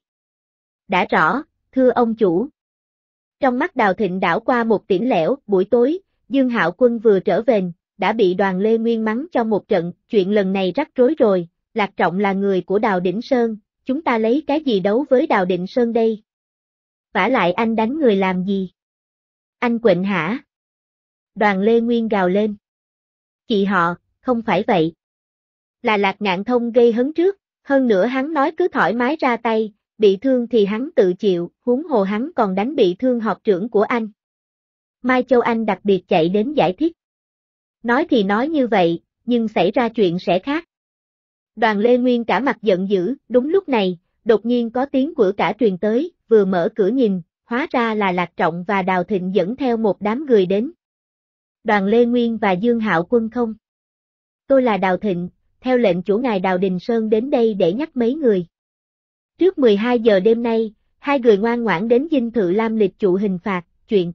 Speaker 1: Đã rõ, thưa ông chủ. Trong mắt Đào Thịnh đảo qua một tiễn lẻo, buổi tối, Dương Hạo Quân vừa trở về, đã bị Đoàn Lê Nguyên mắng cho một trận, chuyện lần này rắc rối rồi, Lạc Trọng là người của Đào Đỉnh Sơn, chúng ta lấy cái gì đấu với Đào Định Sơn đây? Vả lại anh đánh người làm gì? Anh quệnh hả? Đoàn Lê Nguyên gào lên. Chị họ, không phải vậy. Là Lạc Ngạn Thông gây hấn trước, hơn nữa hắn nói cứ thoải mái ra tay, bị thương thì hắn tự chịu, huống hồ hắn còn đánh bị thương họp trưởng của anh. Mai Châu Anh đặc biệt chạy đến giải thích. Nói thì nói như vậy, nhưng xảy ra chuyện sẽ khác. Đoàn Lê Nguyên cả mặt giận dữ, đúng lúc này, đột nhiên có tiếng của cả truyền tới, vừa mở cửa nhìn, hóa ra là Lạc Trọng và Đào Thịnh dẫn theo một đám người đến. Đoàn Lê Nguyên và Dương Hạo Quân không? Tôi là Đào Thịnh, theo lệnh chủ ngài Đào Đình Sơn đến đây để nhắc mấy người. Trước 12 giờ đêm nay, hai người ngoan ngoãn đến dinh thự Lam Lịch trụ hình phạt, chuyện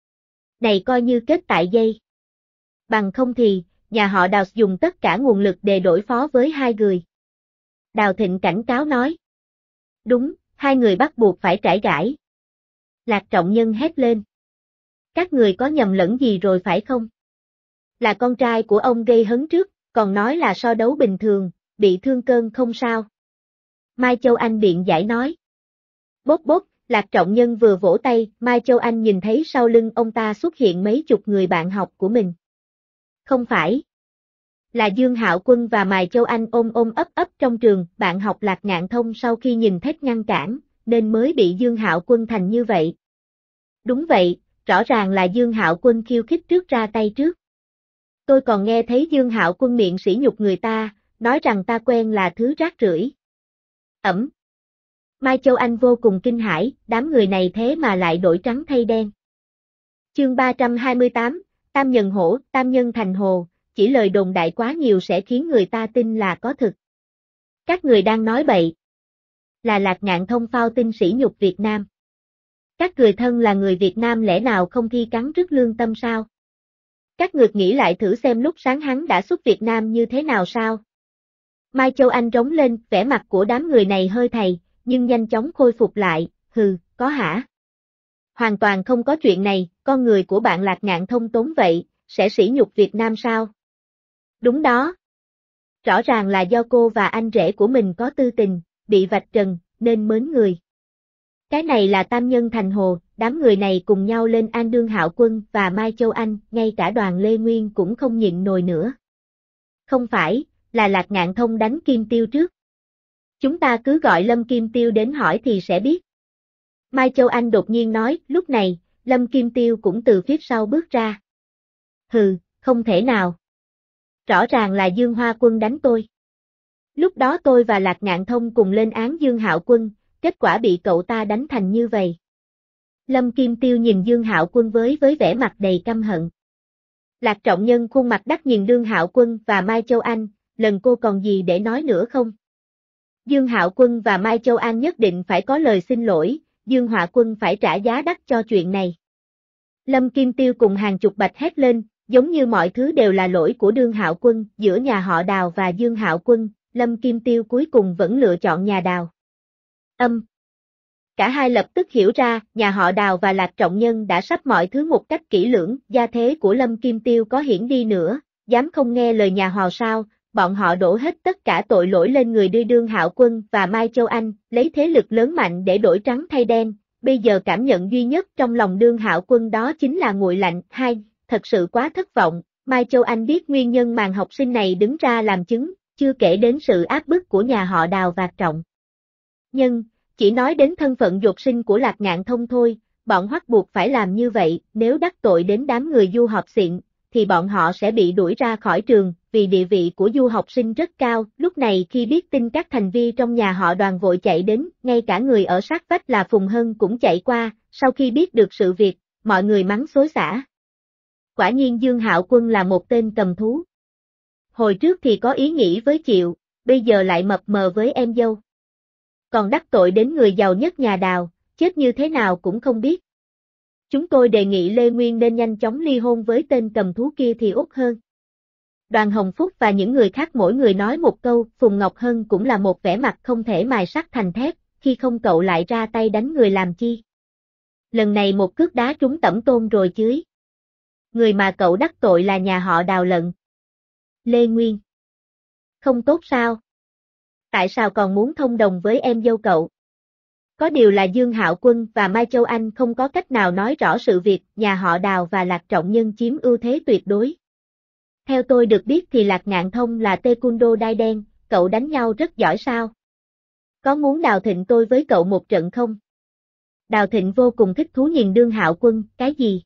Speaker 1: này coi như kết tại dây. Bằng không thì, nhà họ Đào dùng tất cả nguồn lực để đối phó với hai người. Đào Thịnh cảnh cáo nói. Đúng, hai người bắt buộc phải trải gãi. Lạc Trọng Nhân hét lên. Các người có nhầm lẫn gì rồi phải không? Là con trai của ông gây hấn trước, còn nói là so đấu bình thường, bị thương cơn không sao. Mai Châu Anh biện giải nói. Bốp bốp, Lạc Trọng Nhân vừa vỗ tay, Mai Châu Anh nhìn thấy sau lưng ông ta xuất hiện mấy chục người bạn học của mình. Không phải. Là Dương Hạo Quân và Mai Châu Anh ôm ôm ấp ấp trong trường, bạn học Lạc Ngạn Thông sau khi nhìn thấy ngăn cản, nên mới bị Dương Hạo Quân thành như vậy. Đúng vậy, rõ ràng là Dương Hạo Quân khiêu khích trước ra tay trước. Tôi còn nghe thấy Dương Hạo Quân miệng sỉ nhục người ta, nói rằng ta quen là thứ rác rưởi. Ẩm. Mai Châu Anh vô cùng kinh hãi, đám người này thế mà lại đổi trắng thay đen. Chương 328, Tam Nhân Hổ, Tam Nhân Thành Hồ, chỉ lời đồn đại quá nhiều sẽ khiến người ta tin là có thực. Các người đang nói bậy. Là Lạc Ngạn Thông phao tin sỉ nhục Việt Nam. Các người thân là người Việt Nam lẽ nào không thi cắn rứt lương tâm sao? Các người nghĩ lại thử xem lúc sáng hắn đã xuất Việt Nam như thế nào sao? Mai Châu Anh rống lên, vẻ mặt của đám người này hơi thầy, nhưng nhanh chóng khôi phục lại, hừ, có hả? Hoàn toàn không có chuyện này, con người của bạn Lạc Ngạn Thông tốn vậy, sẽ sỉ nhục Việt Nam sao? Đúng đó. Rõ ràng là do cô và anh rể của mình có tư tình, bị vạch trần, nên mến người. Cái này là Tam Nhân Thành Hồ, đám người này cùng nhau lên an Dương Hạo Quân và Mai Châu Anh, ngay cả Đoàn Lê Nguyên cũng không nhịn nổi nữa. Không phải, là Lạc Ngạn Thông đánh Kim Tiêu trước. Chúng ta cứ gọi Lâm Kim Tiêu đến hỏi thì sẽ biết. Mai Châu Anh đột nhiên nói, lúc này, Lâm Kim Tiêu cũng từ phía sau bước ra. Hừ, không thể nào. Rõ ràng là Dương Hoa Quân đánh tôi. Lúc đó tôi và Lạc Ngạn Thông cùng lên án Dương Hạo Quân, kết quả bị cậu ta đánh thành như vậy. Lâm Kim Tiêu nhìn Dương Hạo Quân với vẻ mặt đầy căm hận. Lạc Trọng Nhân khuôn mặt đắc nhìn Dương Hạo Quân và Mai Châu Anh, lần cô còn gì để nói nữa không? Dương Hạo Quân và Mai Châu Anh nhất định phải có lời xin lỗi, Dương Họa Quân phải trả giá đắt cho chuyện này. Lâm Kim Tiêu cùng hàng chục bạch hét lên, giống như mọi thứ đều là lỗi của Dương Hạo Quân, giữa nhà họ Đào và Dương Hạo Quân, Lâm Kim Tiêu cuối cùng vẫn lựa chọn nhà Đào. Cả hai lập tức hiểu ra, nhà họ Đào và Lạc Trọng Nhân đã sắp mọi thứ một cách kỹ lưỡng, gia thế của Lâm Kim Tiêu có hiển đi nữa, dám không nghe lời nhà họ sao, bọn họ đổ hết tất cả tội lỗi lên người Dương Hạo Quân và Mai Châu Anh, lấy thế lực lớn mạnh để đổi trắng thay đen, bây giờ cảm nhận duy nhất trong lòng Dương Hạo Quân đó chính là nguội lạnh. Thật sự quá thất vọng, Mai Châu Anh biết nguyên nhân màn học sinh này đứng ra làm chứng, chưa kể đến sự áp bức của nhà họ Đào và Trọng Nhân. Chỉ nói đến thân phận dột sinh của Lạc Ngạn Thông thôi, bọn Hoắc buộc phải làm như vậy, nếu đắc tội đến đám người du học xịn, thì bọn họ sẽ bị đuổi ra khỏi trường, vì địa vị của du học sinh rất cao. Lúc này khi biết tin các thành viên trong nhà họ Đoàn vội chạy đến, ngay cả người ở sát vách là Phùng Hân cũng chạy qua, sau khi biết được sự việc, mọi người mắng xối xả. Quả nhiên Dương Hạo Quân là một tên cầm thú. Hồi trước thì có ý nghĩ với Triệu, bây giờ lại mập mờ với em dâu. Còn đắc tội đến người giàu nhất nhà Đào, chết như thế nào cũng không biết. Chúng tôi đề nghị Lê Nguyên nên nhanh chóng ly hôn với tên cầm thú kia thì út hơn. Đoàn Hồng Phúc và những người khác mỗi người nói một câu, Phùng Ngọc Hân cũng là một vẻ mặt không thể mài sắt thành thép, khi không cậu lại ra tay đánh người làm chi. Lần này một cước đá trúng Tẩm Tôn rồi chứ. Người mà cậu đắc tội là nhà họ Đào lận. Lê Nguyên. Không tốt sao? Tại sao còn muốn thông đồng với em dâu cậu? Có điều là Dương Hạo Quân và Mai Châu Anh không có cách nào nói rõ sự việc nhà họ Đào và Lạc Trọng Nhân chiếm ưu thế tuyệt đối. Theo tôi được biết thì Lạc Ngạn Thông là taekwondo đai đen, cậu đánh nhau rất giỏi sao? Có muốn đào thịnh tôi với cậu một trận không? Đào Thịnh vô cùng thích thú nhìn Dương Hạo Quân, cái gì?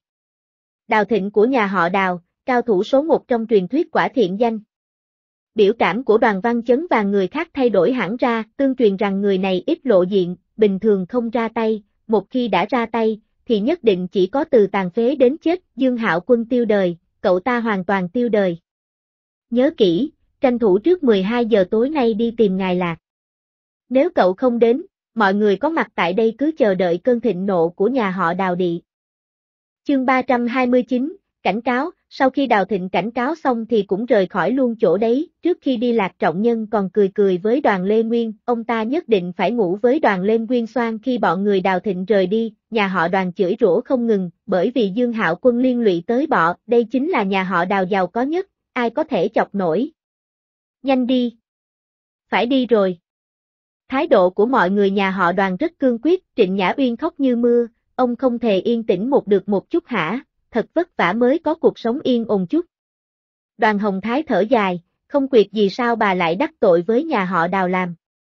Speaker 1: Đào Thịnh của nhà họ Đào, cao thủ số 1 trong truyền thuyết quả thiện danh. Biểu cảm của Đoàn Văn Chấn và người khác thay đổi hẳn ra, tương truyền rằng người này ít lộ diện, bình thường không ra tay, một khi đã ra tay, thì nhất định chỉ có từ tàn phế đến chết. Dương Hạo Quân tiêu đời, cậu ta hoàn toàn tiêu đời. Nhớ kỹ, tranh thủ trước 12 giờ tối nay đi tìm ngài Lạc. Nếu cậu không đến, mọi người có mặt tại đây cứ chờ đợi cơn thịnh nộ của nhà họ Đào đi. Chương 329, cảnh cáo. Sau khi Đào Thịnh cảnh cáo xong thì cũng rời khỏi luôn chỗ đấy, trước khi đi Lạc Trọng Nhân còn cười cười với Đoàn Lê Nguyên, ông ta nhất định phải ngủ với Đoàn Lê Nguyên Xoan. Khi bọn người Đào Thịnh rời đi, nhà họ Đoàn chửi rủa không ngừng, bởi vì Dương Hạo Quân liên lụy tới bọ, đây chính là nhà họ Đào giàu có nhất, ai có thể chọc nổi. Nhanh đi. Phải đi rồi. Thái độ của mọi người nhà họ Đoàn rất cương quyết, Trịnh Nhã Uyên khóc như mưa, ông không thể yên tĩnh một chút hả? Thật vất vả mới có cuộc sống yên ổn chút. Đoàn Hồng Thái thở dài, không việc gì sao bà lại đắc tội với nhà họ Đào làm.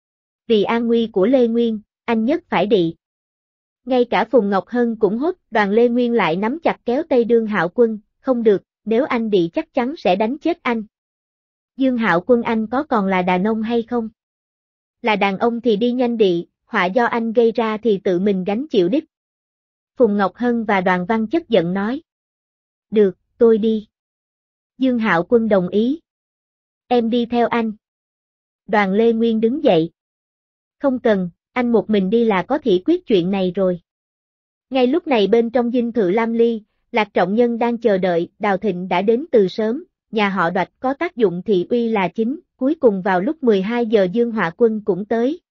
Speaker 1: Vì an nguy của Lê Nguyên, anh nhất phải đi. Ngay cả Phùng Ngọc Hân cũng hốt, Đoàn Lê Nguyên lại nắm chặt kéo tay Dương Hạo Quân, không được, nếu anh đi chắc chắn sẽ đánh chết anh. Dương Hạo Quân anh có còn là đàn ông hay không? Là đàn ông thì đi nhanh đi, họa do anh gây ra thì tự mình gánh chịu đích. Phùng Ngọc Hân và Đoàn Văn chất giận nói. Được, tôi đi. Dương Hạo Quân đồng ý. Em đi theo anh. Đoàn Lê Nguyên đứng dậy. Không cần, anh một mình đi là có thể quyết chuyện này rồi. Ngay lúc này bên trong dinh thự Lam Ly, Lạc Trọng Nhân đang chờ đợi, Đào Thịnh đã đến từ sớm, nhà họ Đoạch có tác dụng thị uy là chính, cuối cùng vào lúc 12 giờ Dương Họa Quân cũng tới.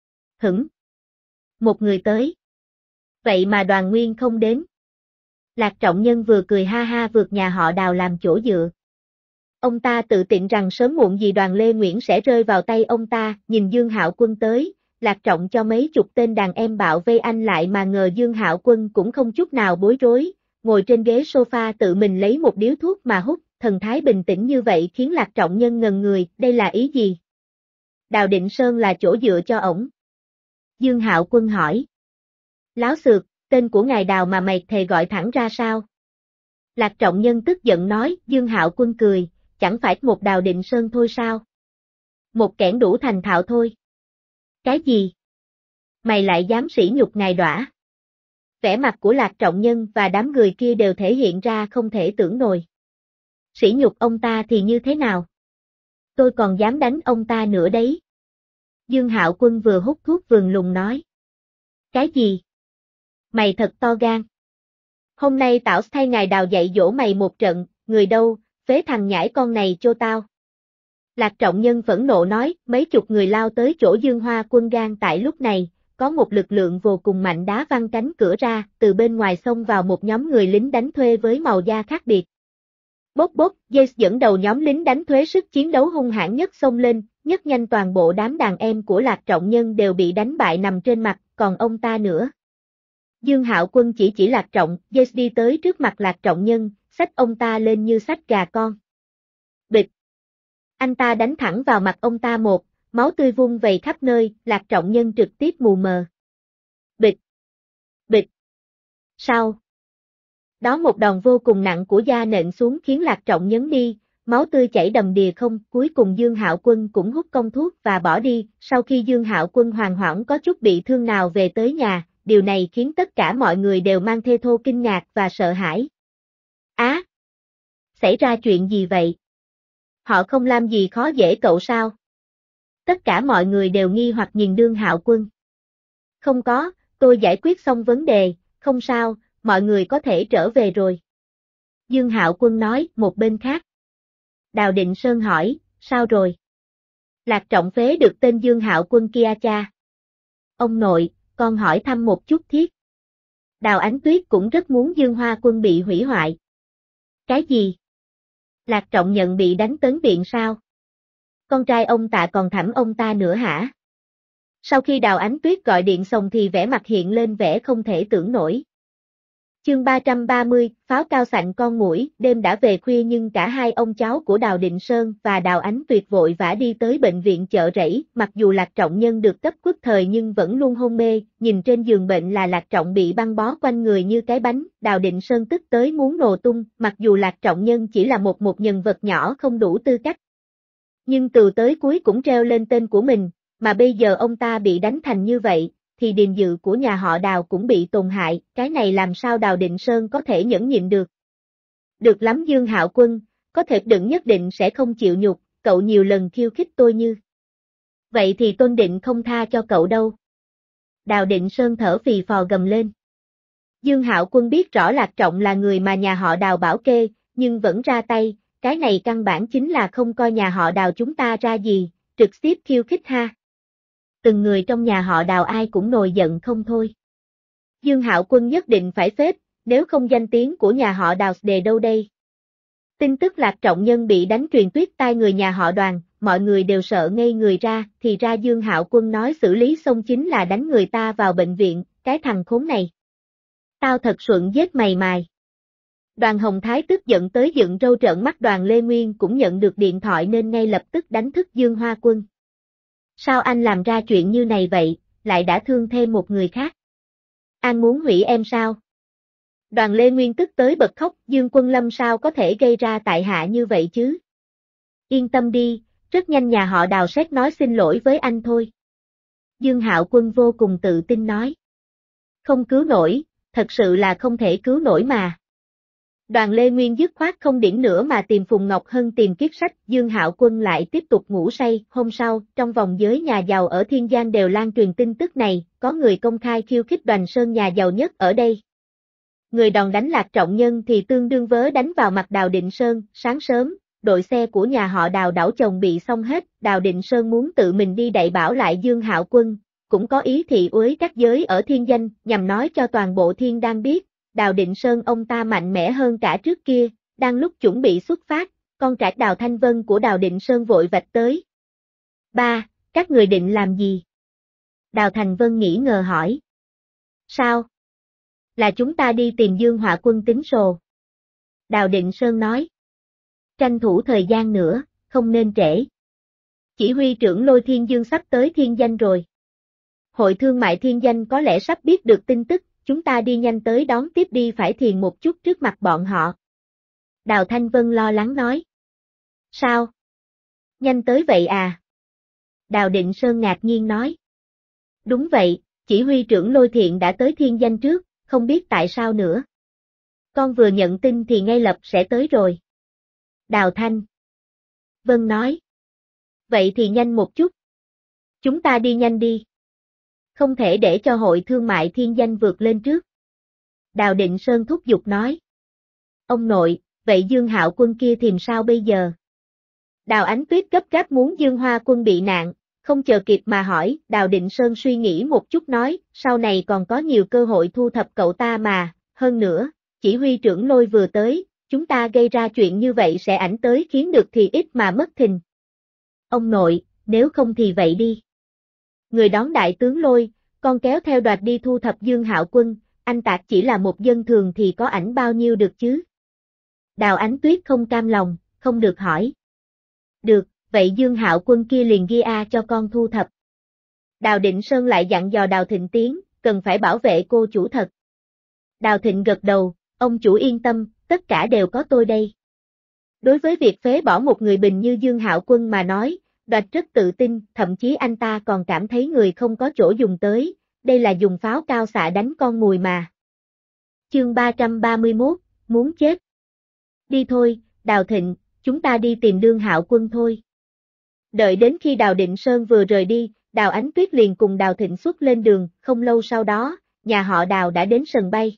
Speaker 1: Một người tới. Vậy mà Đoàn Nguyên không đến. Lạc Trọng Nhân vừa cười ha ha vượt nhà họ Đào làm chỗ dựa. Ông ta tự tin rằng sớm muộn gì Đoàn Lê Nguyễn sẽ rơi vào tay ông ta, nhìn Dương Hạo Quân tới, Lạc Trọng cho mấy chục tên đàn em bạo vây anh lại mà ngờ Dương Hạo Quân cũng không chút nào bối rối, ngồi trên ghế sofa tự mình lấy một điếu thuốc mà hút, thần thái bình tĩnh như vậy khiến Lạc Trọng Nhân ngần người, đây là ý gì? Đào Định Sơn là chỗ dựa cho ổng. Dương Hạo Quân hỏi. Láo xược, tên của ngài Đào mà mày thề gọi thẳng ra sao? Lạc Trọng Nhân tức giận nói, Dương Hạo Quân cười, chẳng phải một Đào Định Sơn thôi sao? Một kẻn đủ thành thạo thôi. Cái gì? Mày lại dám sỉ nhục ngài Đỏa? Vẻ mặt của Lạc Trọng Nhân và đám người kia đều thể hiện ra không thể tưởng nổi. Sỉ nhục ông ta thì như thế nào? Tôi còn dám đánh ông ta nữa đấy. Dương Hạo Quân vừa hút thuốc vườn lùng nói. Cái gì? Mày thật to gan. Hôm nay tao thay ngài Đào dạy dỗ mày một trận, người đâu, phế thằng nhãi con này cho tao. Lạc Trọng Nhân phẫn nộ nói, mấy chục người lao tới chỗ Dương Hoa Quân gan tại lúc này, có một lực lượng vô cùng mạnh đá văng cánh cửa ra, từ bên ngoài xông vào một nhóm người lính đánh thuê với màu da khác biệt. Bốp bốp, Jace dẫn đầu nhóm lính đánh thuê sức chiến đấu hung hãn nhất xông lên, nhất nhanh toàn bộ đám đàn em của Lạc Trọng Nhân đều bị đánh bại nằm trên mặt, còn ông ta nữa. Dương Hạo Quân chỉ Lạc Trọng, Jace đi tới trước mặt Lạc Trọng Nhân, xách ông ta lên như xách gà con. Bịch! Anh ta đánh thẳng vào mặt ông ta một, máu tươi vung vầy khắp nơi, Lạc Trọng Nhân trực tiếp mù mờ. Bịch! Bịch! Sao? Đó một đòn vô cùng nặng của da nện xuống khiến Lạc Trọng Nhân đi, máu tươi chảy đầm đìa không, cuối cùng Dương Hạo Quân cũng hút công thuốc và bỏ đi, sau khi Dương Hạo Quân hoàn hoảng có chút bị thương nào về tới nhà, điều này khiến tất cả mọi người đều mang thê thô kinh ngạc và sợ hãi. Á! Xảy ra chuyện gì vậy? Họ không làm gì khó dễ cậu sao? Tất cả mọi người đều nghi hoặc nhìn Dương Hạo Quân. Không có, tôi giải quyết xong vấn đề, không sao, mọi người có thể trở về rồi. Dương Hạo Quân nói, một bên khác. Đào Định Sơn hỏi, sao rồi? Lạc Trọng phế được tên Dương Hạo Quân kia cha. Ông nội, con hỏi thăm một chút thiết. Đào Ánh Tuyết cũng rất muốn Dương Hoa Quân bị hủy hoại. Cái gì? Lạc Trọng Nhận bị đánh tấn viện sao? Con trai ông Tạ còn thảm ông ta nữa hả? Sau khi Đào Ánh Tuyết gọi điện xong thì vẻ mặt hiện lên vẻ không thể tưởng nổi. Chương 330, pháo cao xạnh con muỗi, đêm đã về khuya nhưng cả hai ông cháu của Đào Định Sơn và Đào Ánh Tuyết vội vã đi tới bệnh viện Chợ Rẫy, mặc dù Lạc Trọng Nhân được cấp quốc thời nhưng vẫn luôn hôn mê, nhìn trên giường bệnh là Lạc Trọng bị băng bó quanh người như cái bánh, Đào Định Sơn tức tới muốn nổ tung, mặc dù Lạc Trọng Nhân chỉ là một nhân vật nhỏ không đủ tư cách. Nhưng từ tới cuối cũng treo lên tên của mình, mà bây giờ ông ta bị đánh thành như vậy, thì điền dự của nhà họ Đào cũng bị tổn hại, cái này làm sao Đào Định Sơn có thể nhẫn nhịn được. Được lắm Dương Hạo Quân, có thể đừng nhất định sẽ không chịu nhục, cậu nhiều lần khiêu khích tôi như. Vậy thì tôi định không tha cho cậu đâu. Đào Định Sơn thở phì phò gầm lên. Dương Hạo Quân biết rõ Lạc Trọng là người mà nhà họ Đào bảo kê, nhưng vẫn ra tay, cái này căn bản chính là không coi nhà họ Đào chúng ta ra gì, trực tiếp khiêu khích ha. Từng người trong nhà họ Đào ai cũng nổi giận không thôi. Dương Hạo Quân nhất định phải phết, nếu không danh tiếng của nhà họ Đào đề đâu đây. Tin tức Lạc Trọng Nhân bị đánh truyền tuyết tai người nhà họ Đoàn, mọi người đều sợ ngây người ra, thì ra Dương Hạo Quân nói xử lý xong chính là đánh người ta vào bệnh viện, cái thằng khốn này. Tao thật xuẩn giết mày mài. Đoàn Hồng Thái tức giận tới dựng râu trợn mắt. Đoàn Lê Nguyên cũng nhận được điện thoại nên ngay lập tức đánh thức Dương Hoa Quân. Sao anh làm ra chuyện như này vậy, lại đã thương thêm một người khác? Anh muốn hủy em sao? Đoàn Lê Nguyên tức tới bật khóc, Dương Quân Lâm sao có thể gây ra tại hạ như vậy chứ? Yên tâm đi, rất nhanh nhà họ Đào sẽ nói xin lỗi với anh thôi. Dương Hạo Quân vô cùng tự tin nói. Không cứu nổi, thật sự là không thể cứu nổi mà. Đoàn Lê Nguyên dứt khoát không điển nữa mà tìm Phùng Ngọc Hân tìm kiếp sách, Dương Hạo Quân lại tiếp tục ngủ say. Hôm sau, trong vòng giới nhà giàu ở Thiên Giang đều lan truyền tin tức này, có người công khai khiêu khích Đoàn Sơn nhà giàu nhất ở đây. Người đòn đánh Lạc Trọng Nhân thì tương đương vớ đánh vào mặt Đào Định Sơn. Sáng sớm, đội xe của nhà họ Đào đảo chồng bị xong hết, Đào Định Sơn muốn tự mình đi đậy bảo lại Dương Hạo Quân, cũng có ý thị uế các giới ở Thiên Danh, nhằm nói cho toàn bộ Thiên đang biết. Đào Định Sơn ông ta mạnh mẽ hơn cả trước kia, đang lúc chuẩn bị xuất phát, con trạc Đào Thanh Vân của Đào Định Sơn vội vạch tới. Ba, các người định làm gì? Đào Thành Vân nghĩ ngờ hỏi. Sao? Là chúng ta đi tìm Dương Họa Quân tính sổ. Đào Định Sơn nói. Tranh thủ thời gian nữa, không nên trễ. Chỉ huy trưởng Lôi Thiên Dương sắp tới Thiên Danh rồi. Hội thương mại Thiên Danh có lẽ sắp biết được tin tức. Chúng ta đi nhanh tới đón tiếp đi phải thiền một chút trước mặt bọn họ. Đào Thanh Vân lo lắng nói. Sao? Nhanh tới vậy à? Đào Định Sơn ngạc nhiên nói. Đúng vậy, chỉ huy trưởng Lôi Thiện đã tới Thiên Danh trước, không biết tại sao nữa. Con vừa nhận tin thì ngay lập sẽ tới rồi. Đào Thanh. Vân nói. Vậy thì nhanh một chút. Chúng ta đi nhanh đi. Không thể để cho Hội Thương mại Thiên Danh vượt lên trước. Đào Định Sơn thúc giục nói. Ông nội, vậy Dương Hạo Quân kia thì sao bây giờ? Đào Ánh Tuyết gấp gáp muốn Dương Hoa Quân bị nạn, không chờ kịp mà hỏi, Đào Định Sơn suy nghĩ một chút nói, sau này còn có nhiều cơ hội thu thập cậu ta mà, hơn nữa, chỉ huy trưởng Lôi vừa tới, chúng ta gây ra chuyện như vậy sẽ ảnh tới khiến được thì ít mà mất thình. Ông nội, nếu không thì vậy đi. Người đón đại tướng Lôi, con kéo theo đoạt đi thu thập Dương Hạo Quân, anh Tạc chỉ là một dân thường thì có ảnh bao nhiêu được chứ? Đào Ánh Tuyết không cam lòng, không được hỏi. Được, vậy Dương Hạo Quân kia liền ghi cho con thu thập. Đào Định Sơn lại dặn dò Đào Thịnh Tiến, cần phải bảo vệ cô chủ thật. Đào Thịnh gật đầu, ông chủ yên tâm, tất cả đều có tôi đây. Đối với việc phế bỏ một người bình như Dương Hạo Quân mà nói, Đoạt rất tự tin, thậm chí anh ta còn cảm thấy người không có chỗ dùng tới, đây là dùng pháo cao xạ đánh con mồi mà. Chương 331, muốn chết. Đi thôi, Đào Thịnh, chúng ta đi tìm Dương Hạo Quân thôi. Đợi đến khi Đào Định Sơn vừa rời đi, Đào Ánh Tuyết liền cùng Đào Thịnh xuất lên đường, không lâu sau đó, nhà họ Đào đã đến sân bay.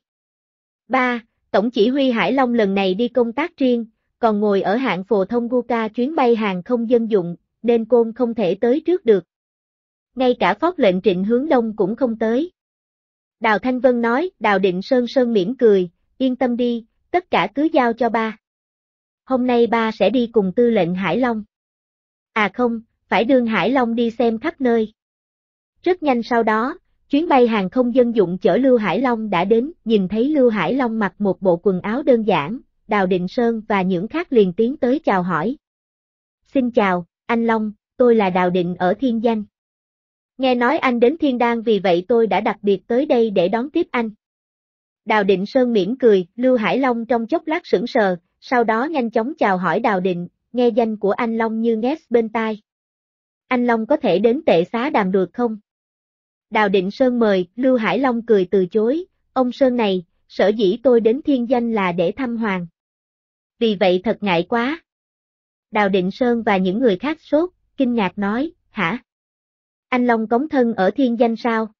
Speaker 1: 3. Tổng chỉ huy Hải Long lần này đi công tác riêng, còn ngồi ở hạng phổ thông Guca chuyến bay hàng không dân dụng, nên Côn không thể tới trước được. Ngay cả phó lệnh Trịnh Hướng Đông cũng không tới. Đào Thanh Vân nói, Đào Định Sơn mỉm cười, yên tâm đi, tất cả cứ giao cho ba. Hôm nay ba sẽ đi cùng tư lệnh Hải Long. À không, phải đưa Hải Long đi xem khắp nơi. Rất nhanh sau đó, chuyến bay hàng không dân dụng chở Lưu Hải Long đã đến, nhìn thấy Lưu Hải Long mặc một bộ quần áo đơn giản, Đào Định Sơn và những khác liền tiến tới chào hỏi. Xin chào, anh Long, tôi là Đào Định ở Thiên Danh. Nghe nói anh đến Thiên Đan vì vậy tôi đã đặc biệt tới đây để đón tiếp anh. Đào Định Sơn mỉm cười, Lưu Hải Long trong chốc lát sững sờ, sau đó nhanh chóng chào hỏi Đào Định, nghe danh của anh Long như nghe bên tai. Anh Long có thể đến Tệ Xá Đàm được không? Đào Định Sơn mời, Lưu Hải Long cười từ chối, ông Sơn này, sở dĩ tôi đến Thiên Danh là để thăm Hoàng. Vì vậy thật ngại quá. Đào Định Sơn và những người khác sốt, kinh ngạc nói, hả? Anh Long cống thân ở Thiên Danh sao?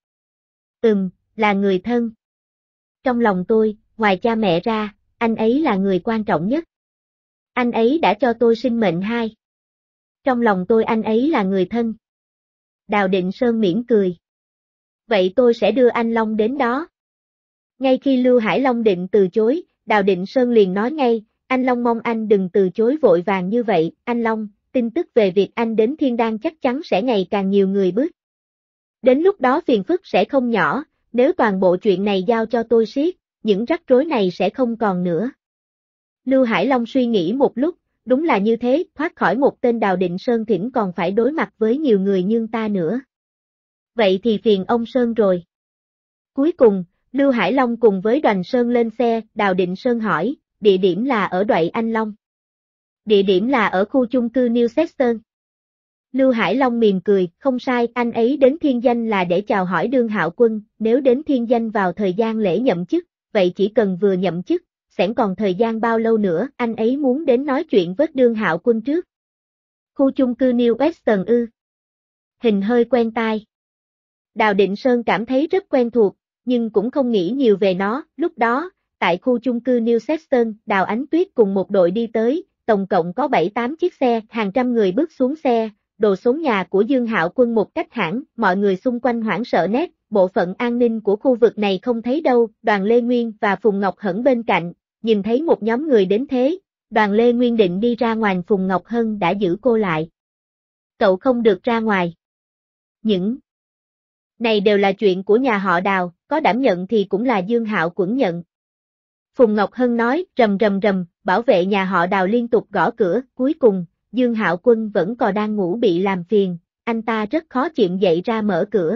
Speaker 1: Là người thân. Trong lòng tôi, ngoài cha mẹ ra, anh ấy là người quan trọng nhất. Anh ấy đã cho tôi sinh mệnh hai. Trong lòng tôi anh ấy là người thân. Đào Định Sơn mỉm cười. Vậy tôi sẽ đưa anh Long đến đó. Ngay khi Lưu Hải Long định từ chối, Đào Định Sơn liền nói ngay, anh Long mong anh đừng từ chối vội vàng như vậy, anh Long, tin tức về việc anh đến Thiên Đan chắc chắn sẽ ngày càng nhiều người biết. Đến lúc đó phiền phức sẽ không nhỏ, nếu toàn bộ chuyện này giao cho tôi siết, những rắc rối này sẽ không còn nữa. Lưu Hải Long suy nghĩ một lúc, đúng là như thế, thoát khỏi một tên Đào Định Sơn thỉnh còn phải đối mặt với nhiều người như ta nữa. Vậy thì phiền ông Sơn rồi. Cuối cùng, Lưu Hải Long cùng với Đoàn Sơn lên xe, Đào Định Sơn hỏi, địa điểm là ở Đoại Anh Long. Địa điểm là ở khu chung cư New Sexton. Lưu Hải Long mỉm cười, không sai, anh ấy đến Thiên Danh là để chào hỏi Dương Hạo Quân, nếu đến Thiên Danh vào thời gian lễ nhậm chức, vậy chỉ cần vừa nhậm chức, sẽ còn thời gian bao lâu nữa, anh ấy muốn đến nói chuyện với Dương Hạo Quân trước. Khu chung cư New Western ư. Hình hơi quen tai. Đào Định Sơn cảm thấy rất quen thuộc, nhưng cũng không nghĩ nhiều về nó, lúc đó, tại khu chung cư New Sexton, Đào Ánh Tuyết cùng một đội đi tới, tổng cộng có 7-8 chiếc xe, hàng trăm người bước xuống xe, đồ xuống nhà của Dương Hạo Quân một cách hãng, mọi người xung quanh hoảng sợ nét, bộ phận an ninh của khu vực này không thấy đâu, Đoàn Lê Nguyên và Phùng Ngọc Hân bên cạnh, nhìn thấy một nhóm người đến thế, Đoàn Lê Nguyên định đi ra ngoài, Phùng Ngọc Hân đã giữ cô lại. Cậu không được ra ngoài. Những này đều là chuyện của nhà họ Đào, có đảm nhận thì cũng là Dương Hạo Quân nhận. Phùng Ngọc Hân nói, rầm rầm rầm, bảo vệ nhà họ Đào liên tục gõ cửa, cuối cùng, Dương Hạo Quân vẫn còn đang ngủ bị làm phiền, anh ta rất khó chịu dậy ra mở cửa.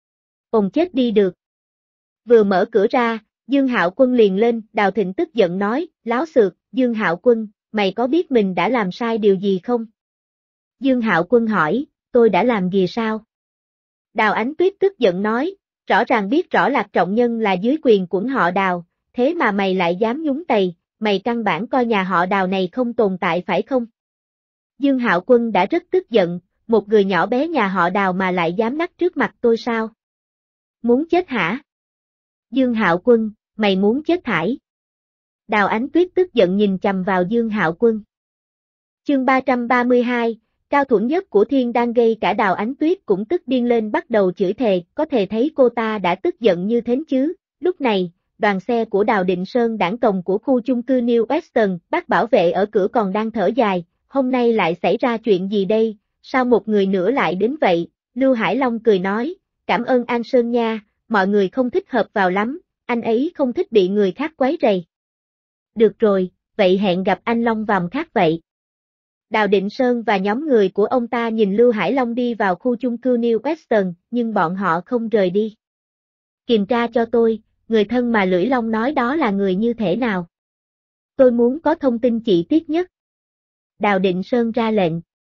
Speaker 1: Ồn chết đi được. Vừa mở cửa ra, Dương Hạo Quân liền lên, Đào Thịnh tức giận nói, láo xược, Dương Hạo Quân, mày có biết mình đã làm sai điều gì không? Dương Hạo Quân hỏi, tôi đã làm gì sao? Đào Ánh Tuyết tức giận nói, rõ ràng biết rõ Lạc Trọng Nhân là dưới quyền của họ Đào, thế mà mày lại dám nhúng tay, mày căn bản coi nhà họ Đào này không tồn tại phải không? Dương Hạo Quân đã rất tức giận, một người nhỏ bé nhà họ Đào mà lại dám nắc trước mặt tôi sao? Muốn chết hả? Dương Hạo Quân, mày muốn chết thải. Đào Ánh Tuyết tức giận nhìn chằm vào Dương Hạo Quân. Chương 332, cao thủ nhất của thiên đang gây cả Đào Ánh Tuyết cũng tức điên lên bắt đầu chửi thề, có thể thấy cô ta đã tức giận như thế chứ. Lúc này, đoàn xe của Đào Định Sơn đảng còng của khu chung cư New Western, bác bảo vệ ở cửa còn đang thở dài, hôm nay lại xảy ra chuyện gì đây, sao một người nữa lại đến vậy? Lưu Hải Long cười nói, cảm ơn An Sơn nha, mọi người không thích hợp vào lắm, anh ấy không thích bị người khác quấy rầy. Được rồi, vậy hẹn gặp anh Long vòng khác vậy. Đào Định Sơn và nhóm người của ông ta nhìn Lưu Hải Long đi vào khu chung cư New Western, nhưng bọn họ không rời đi. Kiểm tra cho tôi, người thân mà Lưỡi Long nói đó là người như thế nào? Tôi muốn có thông tin chi tiết nhất. Đào Định Sơn ra lệnh.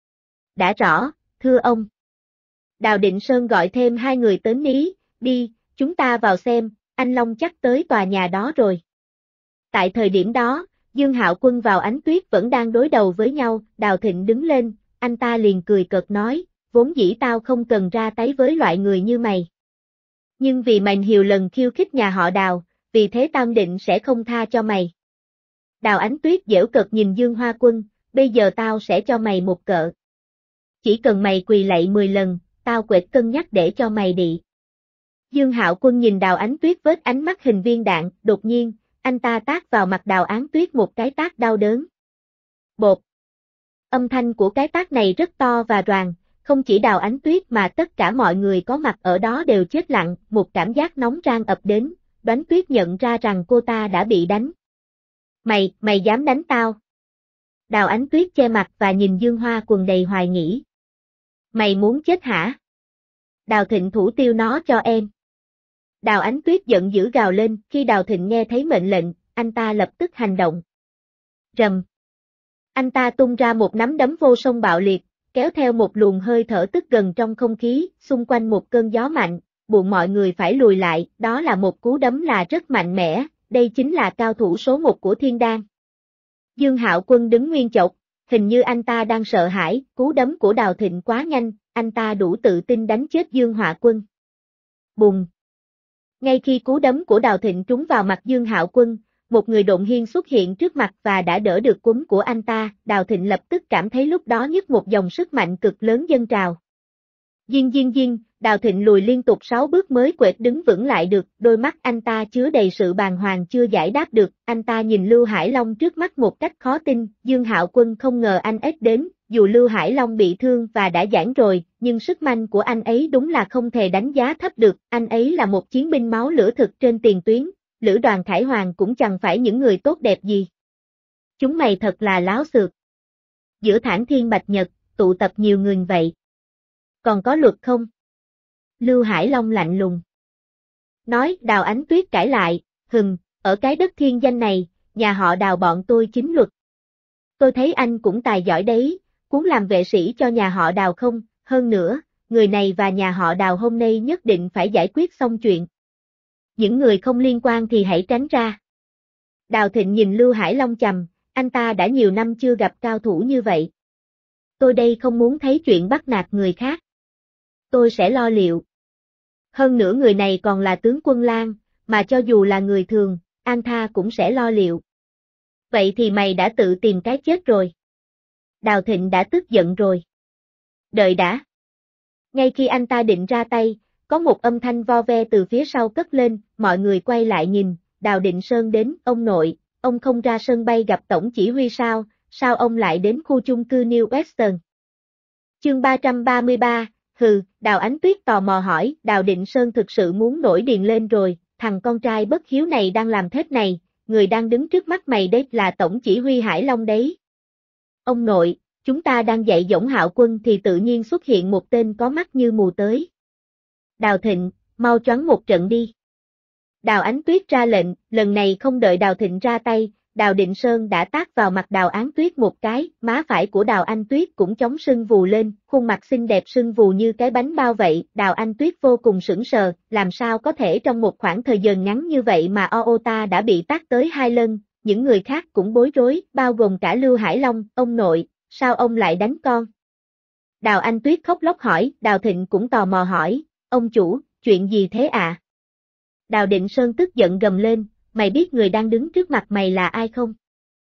Speaker 1: Đã rõ, thưa ông. Đào Định Sơn gọi thêm hai người tới ní, đi, chúng ta vào xem, anh Long chắc tới tòa nhà đó rồi. Tại thời điểm đó, Dương Hạo Quân vào Ánh Tuyết vẫn đang đối đầu với nhau, Đào Thịnh đứng lên, anh ta liền cười cợt nói, vốn dĩ tao không cần ra tay với loại người như mày. Nhưng vì mày nhiều lần khiêu khích nhà họ Đào, vì thế tao định sẽ không tha cho mày. Đào Ánh Tuyết giễu cợt nhìn Dương Hoa Quân, bây giờ tao sẽ cho mày một cợ. Chỉ cần mày quỳ lạy 10 lần, tao quệt cân nhắc để cho mày đi. Dương Hạo Quân nhìn Đào Ánh Tuyết với ánh mắt hình viên đạn, đột nhiên, anh ta tát vào mặt Đào Ánh Tuyết một cái tát đau đớn. Bột. Âm thanh của cái tát này rất to và đoàng, không chỉ Đào Ánh Tuyết mà tất cả mọi người có mặt ở đó đều chết lặng, một cảm giác nóng rang ập đến, Đoán Tuyết nhận ra rằng cô ta đã bị đánh. Mày dám đánh tao? Đào Ánh Tuyết che mặt và nhìn Dương Hoa Quân đầy hoài nghi. Mày muốn chết hả? Đào Thịnh thủ tiêu nó cho em. Đào Ánh Tuyết giận dữ gào lên, khi Đào Thịnh nghe thấy mệnh lệnh, anh ta lập tức hành động. Rầm. Anh ta tung ra một nắm đấm vô song bạo liệt, kéo theo một luồng hơi thở tức gần trong không khí, xung quanh một cơn gió mạnh, buộc mọi người phải lùi lại, đó là một cú đấm là rất mạnh mẽ, đây chính là cao thủ số 1 của Thiên Đan. Dương Hạo Quân đứng nguyên chộc, hình như anh ta đang sợ hãi, cú đấm của Đào Thịnh quá nhanh, anh ta đủ tự tin đánh chết Dương Hạo Quân. Bùng! Ngay khi cú đấm của Đào Thịnh trúng vào mặt Dương Hạo Quân, một người độn hiên xuất hiện trước mặt và đã đỡ được cúm của anh ta, Đào Thịnh lập tức cảm thấy lúc đó nhức một dòng sức mạnh cực lớn dâng trào. Diên, Đào Thịnh lùi liên tục 6 bước mới quệt đứng vững lại được, đôi mắt anh ta chứa đầy sự bàng hoàng chưa giải đáp được, anh ta nhìn Lưu Hải Long trước mắt một cách khó tin, Dương Hạo Quân không ngờ anh ấy đến, dù Lưu Hải Long bị thương và đã giãn rồi, nhưng sức mạnh của anh ấy đúng là không thể đánh giá thấp được, anh ấy là một chiến binh máu lửa thực trên tiền tuyến, Lữ Đoàn Khải Hoàng cũng chẳng phải những người tốt đẹp gì. Chúng mày thật là láo xược. Giữa Thản Thiên Bạch Nhật, tụ tập nhiều người vậy. Còn có luật không? Lưu Hải Long lạnh lùng. Nói, Đào Ánh Tuyết cãi lại, ở cái đất thiên danh này, nhà họ Đào bọn tôi chính luật. Tôi thấy anh cũng tài giỏi đấy, muốn làm vệ sĩ cho nhà họ Đào không, hơn nữa, người này và nhà họ Đào hôm nay nhất định phải giải quyết xong chuyện. Những người không liên quan thì hãy tránh ra. Đào Thịnh nhìn Lưu Hải Long chằm, anh ta đã nhiều năm chưa gặp cao thủ như vậy. Tôi đây không muốn thấy chuyện bắt nạt người khác. Tôi sẽ lo liệu. Hơn nữa người này còn là tướng quân Lan, mà cho dù là người thường, An Tha cũng sẽ lo liệu. Vậy thì mày đã tự tìm cái chết rồi. Đào Thịnh đã tức giận rồi. Đợi đã. Ngay khi anh ta định ra tay, có một âm thanh vo ve từ phía sau cất lên, mọi người quay lại nhìn, Đào Định Sơn đến, ông nội, ông không ra sân bay gặp tổng chỉ huy sao ông lại đến khu chung cư New Western? Chương 333, Đào Ánh Tuyết tò mò hỏi, Đào Định Sơn thực sự muốn nổi điên lên rồi, thằng con trai bất hiếu này đang làm thế này, người đang đứng trước mắt mày đấy là tổng chỉ huy Hải Long đấy. Ông nội, chúng ta đang dạy dỗ Hạo Quân thì tự nhiên xuất hiện một tên có mắt như mù tới. Đào Thịnh, mau choáng một trận đi. Đào Ánh Tuyết ra lệnh, lần này không đợi Đào Thịnh ra tay, Đào Định Sơn đã tát vào mặt Đào Án Tuyết một cái, má phải của Đào Anh Tuyết cũng chóng sưng vù lên, khuôn mặt xinh đẹp sưng vù như cái bánh bao vậy. Đào Anh Tuyết vô cùng sững sờ, làm sao có thể trong một khoảng thời gian ngắn như vậy mà ta đã bị tát tới 2 lần. Những người khác cũng bối rối, bao gồm cả Lưu Hải Long. Ông nội, sao ông lại đánh con? Đào Anh Tuyết khóc lóc hỏi. Đào Thịnh cũng tò mò hỏi, ông chủ, chuyện gì thế à? Đào Định Sơn tức giận gầm lên, mày biết người đang đứng trước mặt mày là ai không?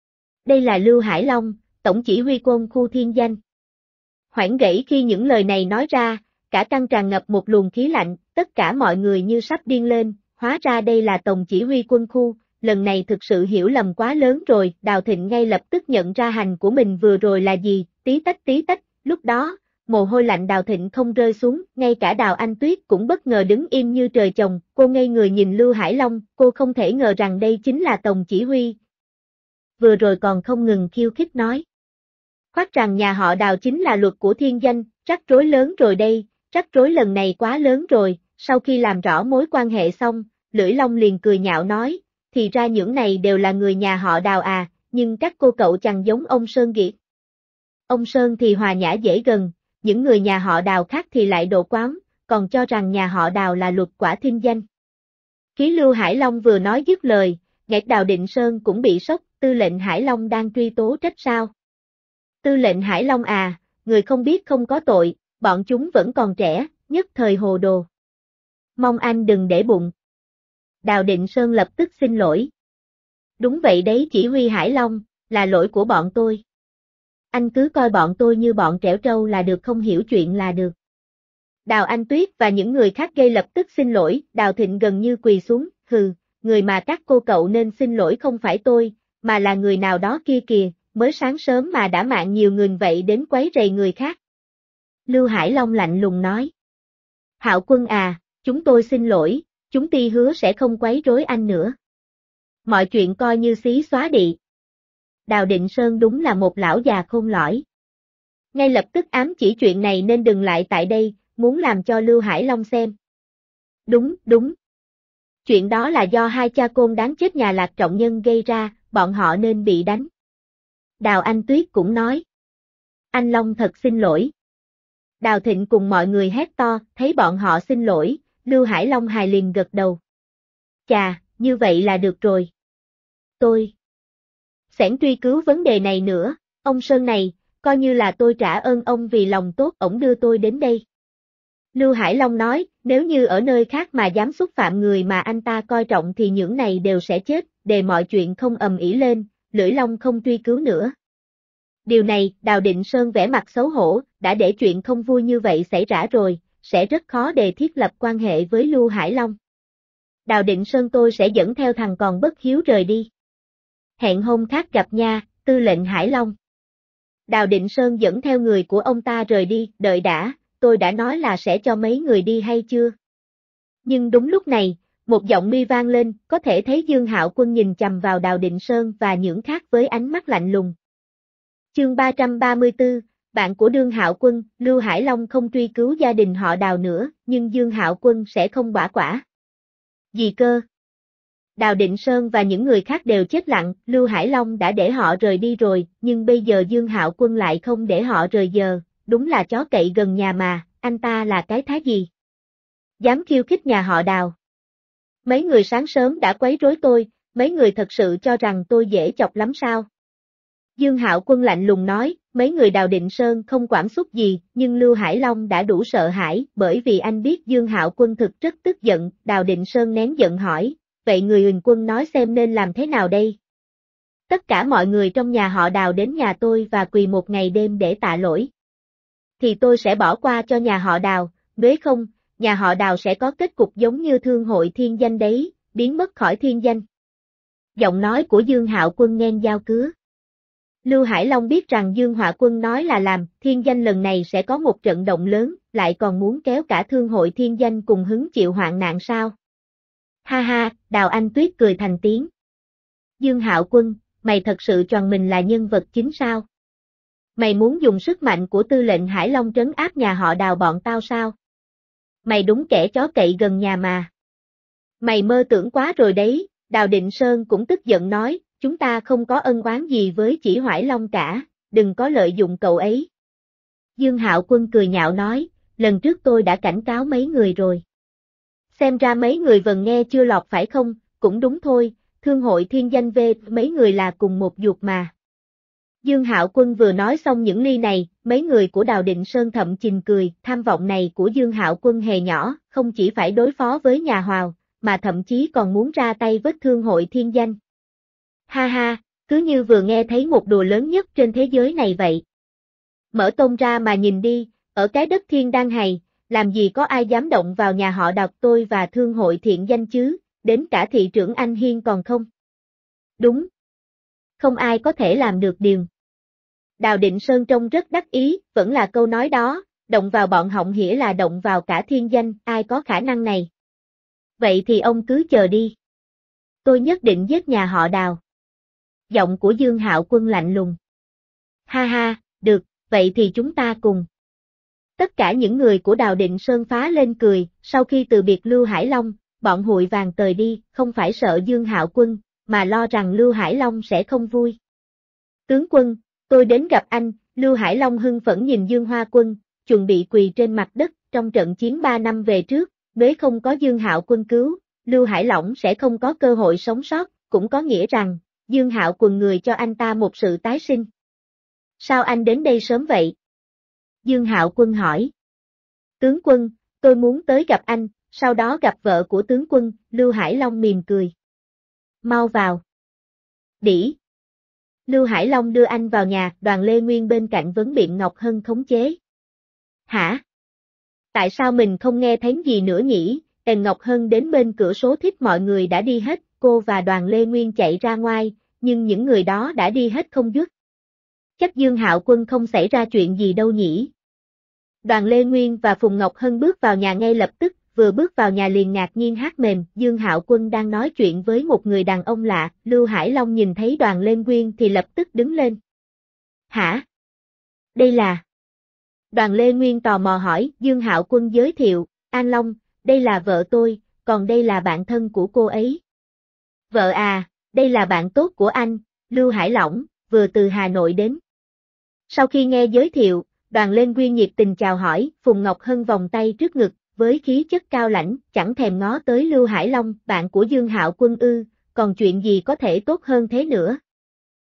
Speaker 1: Đây là Lưu Hải Long, tổng chỉ huy quân khu Thiên Danh. Hoảng gãy khi những lời này nói ra, cả căn tràn ngập một luồng khí lạnh, tất cả mọi người như sắp điên lên, hóa ra đây là tổng chỉ huy quân khu, lần này thực sự hiểu lầm quá lớn rồi. Đào Thịnh ngay lập tức nhận ra hành của mình vừa rồi là gì, tí tách, lúc đó, mồ hôi lạnh Đào Thịnh không rơi xuống, ngay cả Đào Anh Tuyết cũng bất ngờ đứng im như trời trồng, cô ngây người nhìn Lưu Hải Long, cô không thể ngờ rằng đây chính là tổng chỉ huy. Vừa rồi còn không ngừng khiêu khích nói. Khoác rằng nhà họ Đào chính là luật của Thiên Danh, rắc rối lớn rồi đây, rắc rối lần này quá lớn rồi. Sau khi làm rõ mối quan hệ xong, Lưỡi Long liền cười nhạo nói, thì ra những này đều là người nhà họ Đào à, nhưng các cô cậu chẳng giống ông Sơn Kiệt. Ông Sơn thì hòa nhã dễ gần, những người nhà họ Đào khác thì lại độ quáng, còn cho rằng nhà họ Đào là luật quả Thiên Danh. Khí Lưu Hải Long vừa nói dứt lời, ngạc Đào Định Sơn cũng bị sốc. Tư lệnh Hải Long đang truy tố trách sao? Tư lệnh Hải Long à, người không biết không có tội, bọn chúng vẫn còn trẻ, nhất thời hồ đồ. Mong anh đừng để bụng. Đào Định Sơn lập tức xin lỗi. Đúng vậy đấy chỉ huy Hải Long, là lỗi của bọn tôi. Anh cứ coi bọn tôi như bọn trẻo trâu là được, không hiểu chuyện là được. Đào Anh Tuyết và những người khác gây lập tức xin lỗi. Đào Thịnh gần như quỳ xuống, hừ, người mà các cô cậu nên xin lỗi không phải tôi, mà là người nào đó kia kìa, mới sáng sớm mà đã mạng nhiều người vậy đến quấy rầy người khác. Lưu Hải Long lạnh lùng nói. Hạo Quân à, chúng tôi xin lỗi, chúng ti hứa sẽ không quấy rối anh nữa. Mọi chuyện coi như xí xóa đi. Đào Định Sơn đúng là một lão già khôn lỏi. Ngay lập tức ám chỉ chuyện này nên đừng lại tại đây, muốn làm cho Lưu Hải Long xem. Đúng. Chuyện đó là do hai cha con đáng chết nhà Lạc Trọng Nhân gây ra, bọn họ nên bị đánh. Đào Anh Tuyết cũng nói. Anh Long thật xin lỗi. Đào Thịnh cùng mọi người hét to, thấy bọn họ xin lỗi, Lưu Hải Long hài liền gật đầu. Chà, như vậy là được rồi. Tôi sẽ truy cứu vấn đề này nữa, ông Sơn này, coi như là tôi trả ơn ông vì lòng tốt ổng đưa tôi đến đây. Lưu Hải Long nói, nếu như ở nơi khác mà dám xúc phạm người mà anh ta coi trọng thì những này đều sẽ chết, để mọi chuyện không ầm ĩ lên, Lưỡi Long không truy cứu nữa. Điều này, Đào Định Sơn vẻ mặt xấu hổ, đã để chuyện không vui như vậy xảy ra rồi, sẽ rất khó để thiết lập quan hệ với Lưu Hải Long. Đào Định Sơn tôi sẽ dẫn theo thằng còn bất hiếu rời đi. Hẹn hôm khác gặp nha, tư lệnh Hải Long. Đào Định Sơn dẫn theo người của ông ta rời đi, đợi đã, tôi đã nói là sẽ cho mấy người đi hay chưa? Nhưng đúng lúc này, một giọng mi vang lên, có thể thấy Dương Hạo Quân nhìn chằm vào Đào Định Sơn và những khác với ánh mắt lạnh lùng. Chương 334, bạn của Dương Hạo Quân, Lưu Hải Long không truy cứu gia đình họ Đào nữa, nhưng Dương Hạo Quân sẽ không bỏ quả. Gì cơ? Đào Định Sơn và những người khác đều chết lặng, Lưu Hải Long đã để họ rời đi rồi, nhưng bây giờ Dương Hạo Quân lại không để họ rời giờ, đúng là chó cậy gần nhà mà, anh ta là cái thá gì? Dám khiêu khích nhà họ Đào. Mấy người sáng sớm đã quấy rối tôi, mấy người thật sự cho rằng tôi dễ chọc lắm sao? Dương Hạo Quân lạnh lùng nói, mấy người Đào Định Sơn không quản xúc gì, nhưng Lưu Hải Long đã đủ sợ hãi, bởi vì anh biết Dương Hạo Quân thực rất tức giận, Đào Định Sơn nén giận hỏi, vậy người Huỳnh Quân nói xem nên làm thế nào đây? Tất cả mọi người trong nhà họ Đào đến nhà tôi và quỳ một ngày đêm để tạ lỗi. Thì tôi sẽ bỏ qua cho nhà họ Đào, nếu không, nhà họ Đào sẽ có kết cục giống như Thương hội Thiên Danh đấy, biến mất khỏi Thiên Danh. Giọng nói của Dương Hạo Quân nghe dao cứa. Lưu Hải Long biết rằng Dương Hạo Quân nói là làm, Thiên Danh lần này sẽ có một trận động lớn, lại còn muốn kéo cả Thương hội Thiên Danh cùng hứng chịu hoạn nạn sao? Ha ha, Đào Anh Tuyết cười thành tiếng. Dương Hạo Quân, mày thật sự cho mình là nhân vật chính sao? Mày muốn dùng sức mạnh của tư lệnh Hải Long trấn áp nhà họ Đào bọn tao sao? Mày đúng kẻ chó cậy gần nhà mà. Mày mơ tưởng quá rồi đấy, Đào Định Sơn cũng tức giận nói, chúng ta không có ân oán gì với Chỉ Hoải Long cả, đừng có lợi dụng cậu ấy. Dương Hạo Quân cười nhạo nói, lần trước tôi đã cảnh cáo mấy người rồi. Xem ra mấy người vẫn nghe chưa lọt phải không, cũng đúng thôi, Thương hội Thiên Danh về mấy người là cùng một ruột mà. Dương Hạo Quân vừa nói xong những ly này, mấy người của Đào Định Sơn thậm chìm cười, tham vọng này của Dương Hạo Quân hề nhỏ, không chỉ phải đối phó với nhà Hoào, mà thậm chí còn muốn ra tay với Thương hội Thiên Danh. Ha ha, cứ như vừa nghe thấy một đùa lớn nhất trên thế giới này vậy. Mở tông ra mà nhìn đi, ở cái đất thiên đăng này, làm gì có ai dám động vào nhà họ Đào tôi và Thương hội Thiện Danh chứ, đến cả thị trưởng Anh Hiên còn không. Đúng. Không ai có thể làm được điều. Đào Định Sơn trông rất đắc ý, vẫn là câu nói đó, động vào bọn Họng Hĩa là động vào cả Thiên Danh, ai có khả năng này. Vậy thì ông cứ chờ đi. Tôi nhất định giết nhà họ Đào. Giọng của Dương Hạo Quân lạnh lùng. Ha ha, được, vậy thì chúng ta cùng. Tất cả những người của Đào Định Sơn phá lên cười, sau khi từ biệt Lưu Hải Long, bọn hụi vàng tời đi, không phải sợ Dương Hạo Quân, mà lo rằng Lưu Hải Long sẽ không vui. Tướng quân, tôi đến gặp anh, Lưu Hải Long hưng phấn nhìn Dương Hoa Quân, chuẩn bị quỳ trên mặt đất, trong trận chiến 3 năm về trước, nếu không có Dương Hạo Quân cứu, Lưu Hải Long sẽ không có cơ hội sống sót, cũng có nghĩa rằng, Dương Hạo Quân người cho anh ta một sự tái sinh. Sao anh đến đây sớm vậy? Dương Hạo Quân hỏi. Tướng quân, tôi muốn tới gặp anh, sau đó gặp vợ của tướng quân, Lưu Hải Long mỉm cười. Mau vào. Đĩ. Lưu Hải Long đưa anh vào nhà, Đoàn Lê Nguyên bên cạnh vấn biện Ngọc Hân khống chế. Hả? Tại sao mình không nghe thấy gì nữa nhỉ? Ngọc Hân đến bên cửa số thích mọi người đã đi hết, cô và Đoàn Lê Nguyên chạy ra ngoài, nhưng những người đó đã đi hết không dứt. Chắc Dương Hạo Quân không xảy ra chuyện gì đâu nhỉ? Đoàn Lê Nguyên và Phùng Ngọc Hân bước vào nhà ngay lập tức, vừa bước vào nhà liền ngạc nhiên hát mềm, Dương Hạo Quân đang nói chuyện với một người đàn ông lạ, Lưu Hải Long nhìn thấy Đoàn Lê Nguyên thì lập tức đứng lên. Hả? Đây là... Đoàn Lê Nguyên tò mò hỏi, Dương Hạo Quân giới thiệu, An Long, đây là vợ tôi, còn đây là bạn thân của cô ấy. Vợ à, đây là bạn tốt của anh, Lưu Hải Long, vừa từ Hà Nội đến. Sau khi nghe giới thiệu, Đoàn Lê Nguyên nhiệt tình chào hỏi, Phùng Ngọc Hân vòng tay trước ngực, với khí chất cao lãnh, chẳng thèm ngó tới Lưu Hải Long, bạn của Dương Hạo Quân ư, còn chuyện gì có thể tốt hơn thế nữa.